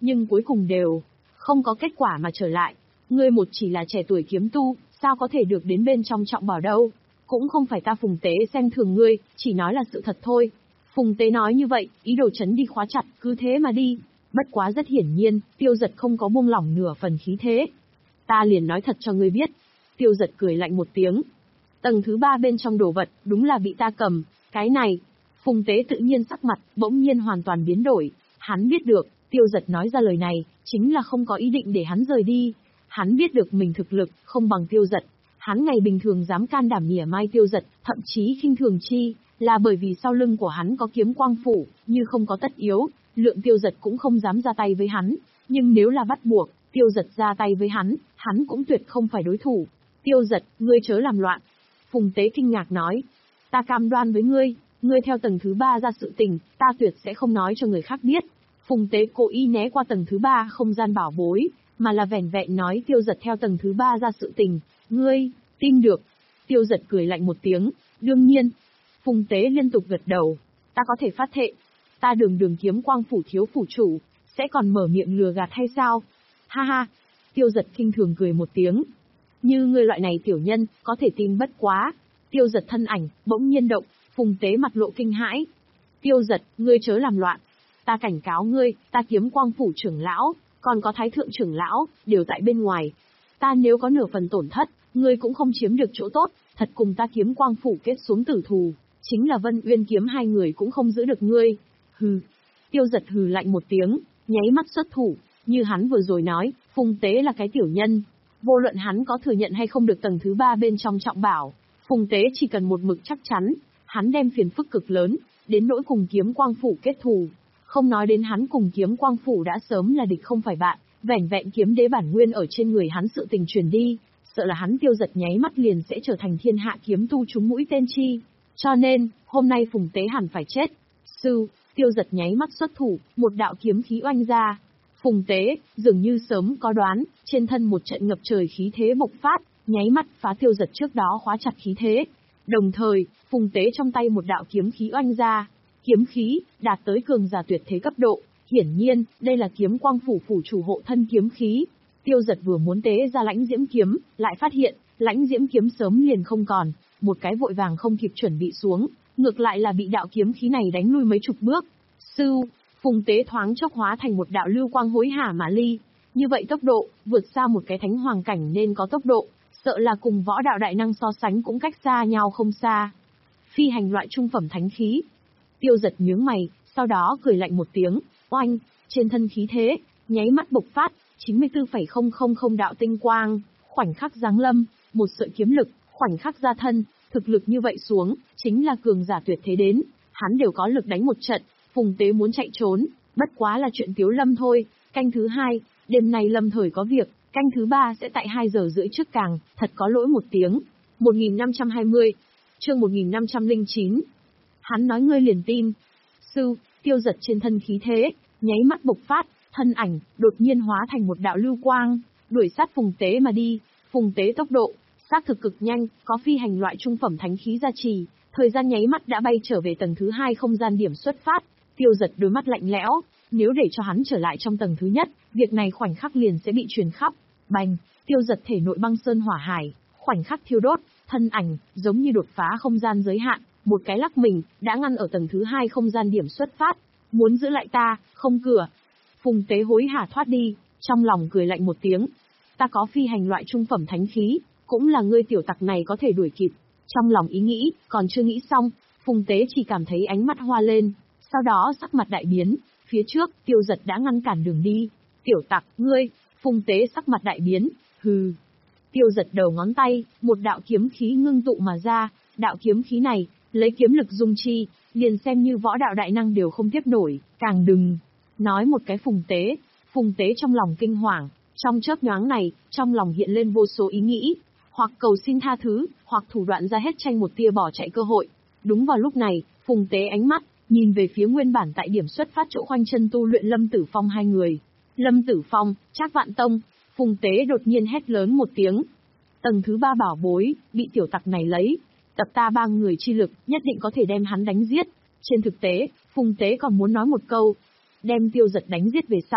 nhưng cuối cùng đều không có kết quả mà trở lại. Ngươi một chỉ là trẻ tuổi kiếm tu, sao có thể được đến bên trong trọng bảo đâu? Cũng không phải ta Phùng Tế xem thường ngươi, chỉ nói là sự thật thôi. Phùng Tế nói như vậy, ý đồ chấn đi khóa chặt, cứ thế mà đi. Bất quá rất hiển nhiên, Tiêu Giật không có buông lỏng nửa phần khí thế. Ta liền nói thật cho ngươi biết. Tiêu Giật cười lạnh một tiếng. Tầng thứ ba bên trong đồ vật, đúng là bị ta cầm. Cái này, Phùng Tế tự nhiên sắc mặt, bỗng nhiên hoàn toàn biến đổi. Hắn biết được, Tiêu Giật nói ra lời này, chính là không có ý định để hắn rời đi. Hắn biết được mình thực lực, không bằng Tiêu Giật. Hắn ngày bình thường dám can đảm mỉa mai Tiêu Giật, thậm chí khinh thường chi, là bởi vì sau lưng của hắn có kiếm quang phủ, như không có tất yếu, lượng Tiêu Giật cũng không dám ra tay với hắn. Nhưng nếu là bắt buộc, Tiêu Giật ra tay với hắn, hắn cũng tuyệt không phải đối thủ. Tiêu Giật, ngươi chớ làm loạn. Phùng Tế kinh ngạc nói. Ta cam đoan với ngươi, ngươi theo tầng thứ ba ra sự tình, ta tuyệt sẽ không nói cho người khác biết. Phùng Tế cố ý né qua tầng thứ ba không gian bảo bối, mà là vẻn vẹn nói Tiêu Giật theo tầng thứ ba ra sự tình. Ngươi, tin được. Tiêu Giật cười lạnh một tiếng, đương nhiên. Phùng Tế liên tục gật đầu. Ta có thể phát thệ. Ta đường đường kiếm quang phủ thiếu phủ chủ, sẽ còn mở miệng lừa gạt hay sao? Ha ha. Tiêu Giật khinh thường cười một tiếng. Như ngươi loại này tiểu nhân, có thể tin bất quá. Tiêu Giật thân ảnh, bỗng nhiên động, Phùng Tế mặt lộ kinh hãi. Tiêu Giật, ngươi chớ làm loạn. Ta cảnh cáo ngươi, ta kiếm quang phủ trưởng lão, còn có thái thượng trưởng lão, đều tại bên ngoài. Ta nếu có nửa phần tổn thất, ngươi cũng không chiếm được chỗ tốt, thật cùng ta kiếm quang phủ kết xuống tử thù. Chính là Vân Uyên kiếm hai người cũng không giữ được ngươi. Hừ. Tiêu Giật hừ lạnh một tiếng, nháy mắt xuất thủ, như hắn vừa rồi nói, Phùng Tế là cái tiểu nhân. Vô luận hắn có thừa nhận hay không được tầng thứ ba bên trong trọng bảo, Phùng Tế chỉ cần một mực chắc chắn, hắn đem phiền phức cực lớn, đến nỗi cùng kiếm quang phủ kết thù. Không nói đến hắn cùng kiếm quang phủ đã sớm là địch không phải bạn, vẻn vẹn kiếm đế bản nguyên ở trên người hắn sự tình truyền đi, sợ là hắn Tiêu Giật nháy mắt liền sẽ trở thành thiên hạ kiếm tu trúng mũi tên chi. Cho nên, hôm nay Phùng Tế hẳn phải chết. Sư, Tiêu Giật nháy mắt xuất thủ, một đạo kiếm khí oanh ra. Phùng Tế, dường như sớm có đoán, trên thân một trận ngập trời khí thế bộc phát, nháy mắt phá Tiêu Giật trước đó khóa chặt khí thế. Đồng thời, Phùng Tế trong tay một đạo kiếm khí oanh ra. Kiếm khí, đạt tới cường giả tuyệt thế cấp độ, hiển nhiên, đây là kiếm quang phủ phủ chủ hộ thân kiếm khí. Tiêu Giật vừa muốn tế ra lãnh diễm kiếm, lại phát hiện, lãnh diễm kiếm sớm liền không còn, một cái vội vàng không kịp chuẩn bị xuống, ngược lại là bị đạo kiếm khí này đánh lui mấy chục bước. Sư, Phùng Tế thoáng chốc hóa thành một đạo lưu quang hối hả mà ly, như vậy tốc độ, vượt xa một cái thánh hoàng cảnh nên có tốc độ, sợ là cùng võ đạo đại năng so sánh cũng cách xa nhau không xa. Phi hành loại trung phẩm thánh khí. Tiêu Giật nhướng mày, sau đó cười lạnh một tiếng, oanh, trên thân khí thế, nháy mắt bộc phát, chín mươi tư phẩy không không không đạo tinh quang, khoảnh khắc giáng lâm, một sợi kiếm lực, khoảnh khắc ra thân, thực lực như vậy xuống, chính là cường giả tuyệt thế đến, hắn đều có lực đánh một trận, Phùng Tế muốn chạy trốn, bất quá là chuyện Tiếu Lâm thôi. Canh thứ hai, đêm nay Lâm thời có việc, canh thứ ba sẽ tại hai giờ rưỡi trước càng, thật có lỗi một tiếng. một nghìn năm trăm hai mươi, chương một nghìn năm trăm lẻ chín. Hắn nói ngươi liền tin. Sư, Tiêu Giật trên thân khí thế, nháy mắt bộc phát, thân ảnh, đột nhiên hóa thành một đạo lưu quang, đuổi sát Phùng Tế mà đi. Phùng Tế tốc độ, xác thực cực nhanh, có phi hành loại trung phẩm thánh khí gia trì, thời gian nháy mắt đã bay trở về tầng thứ hai không gian điểm xuất phát. Tiêu Giật đôi mắt lạnh lẽo, nếu để cho hắn trở lại trong tầng thứ nhất, việc này khoảnh khắc liền sẽ bị truyền khắp. Bành, Tiêu Giật thể nội băng sơn hỏa hải, khoảnh khắc thiêu đốt, thân ảnh, giống như đột phá không gian giới hạn, một cái lắc mình, đã ngăn ở tầng thứ hai không gian điểm xuất phát. Muốn giữ lại ta, không cửa. Phùng Tế hối hả thoát đi, trong lòng cười lạnh một tiếng. Ta có phi hành loại trung phẩm thánh khí, cũng là ngươi tiểu tặc này có thể đuổi kịp. Trong lòng ý nghĩ, còn chưa nghĩ xong, Phùng Tế chỉ cảm thấy ánh mắt hoa lên, sau đó sắc mặt đại biến, phía trước, Tiêu Giật đã ngăn cản đường đi. Tiểu tặc, ngươi, Phùng Tế sắc mặt đại biến, hừ. Tiêu Giật đầu ngón tay, một đạo kiếm khí ngưng tụ mà ra, đạo kiếm khí này, lấy kiếm lực dung chi, liền xem như võ đạo đại năng đều không tiếp nổi, càng đừng nói một cái Phùng Tế. Phùng Tế trong lòng kinh hoàng, trong chớp nhoáng này, trong lòng hiện lên vô số ý nghĩ, hoặc cầu xin tha thứ, hoặc thủ đoạn ra hết tranh một tia bỏ chạy cơ hội. Đúng vào lúc này, Phùng Tế ánh mắt nhìn về phía nguyên bản tại điểm xuất phát chỗ khoanh chân tu luyện Lâm Tử Phong hai người. Lâm Tử Phong, Trác Vạn Tông. Phùng Tế đột nhiên hét lớn một tiếng. Tầng thứ ba bảo bối, bị tiểu tặc này lấy. Tập ta ba người chi lực, nhất định có thể đem hắn đánh giết. Trên thực tế, Phùng Tế còn muốn nói một câu. Đem Tiêu Giật đánh giết về sau,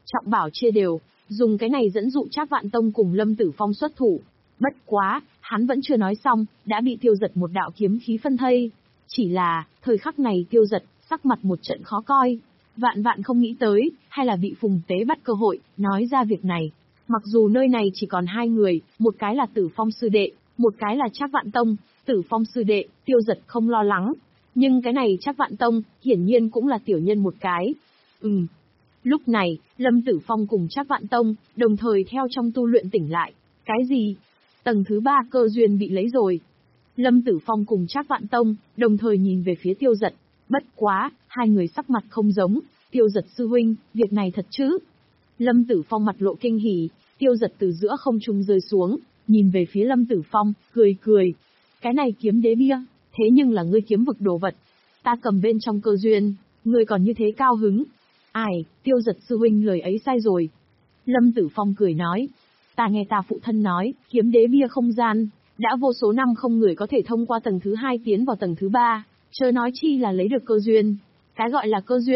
trọng bảo chia đều, dùng cái này dẫn dụ Trác Vạn Tông cùng Lâm Tử Phong xuất thủ. Bất quá, hắn vẫn chưa nói xong, đã bị Tiêu Dật một đạo kiếm khí phân thây. Chỉ là, thời khắc này Tiêu Dật, sắc mặt một trận khó coi. Vạn vạn không nghĩ tới, hay là bị Phùng Tế bắt cơ hội, nói ra việc này. Mặc dù nơi này chỉ còn hai người, một cái là Tử Phong sư đệ, một cái là Trác Vạn Tông. Tử Phong sư đệ, Tiêu Dật không lo lắng. Nhưng cái này Trác Vạn Tông, hiển nhiên cũng là tiểu nhân một cái. Ừm. Lúc này, Lâm Tử Phong cùng Trác Vạn Tông, đồng thời theo trong tu luyện tỉnh lại. Cái gì? Tầng thứ ba cơ duyên bị lấy rồi. Lâm Tử Phong cùng Trác Vạn Tông, đồng thời nhìn về phía Tiêu Dật. Bất quá, hai người sắc mặt không giống. Tiêu Dật sư huynh, việc này thật chứ? Lâm Tử Phong mặt lộ kinh hỉ, Tiêu Dật từ giữa không trung rơi xuống, nhìn về phía Lâm Tử Phong, cười cười. Cái này kiếm đế bia, thế nhưng là ngươi kiếm vực đồ vật. Ta cầm bên trong cơ duyên, ngươi còn như thế cao hứng. Ai, Tiêu Dật sư huynh lời ấy sai rồi. Lâm Tử Phong cười nói, ta nghe ta phụ thân nói, kiếm đế bia không gian, đã vô số năm không người có thể thông qua tầng thứ hai tiến vào tầng thứ ba, chớ nói chi là lấy được cơ duyên. Cái gọi là cơ duyên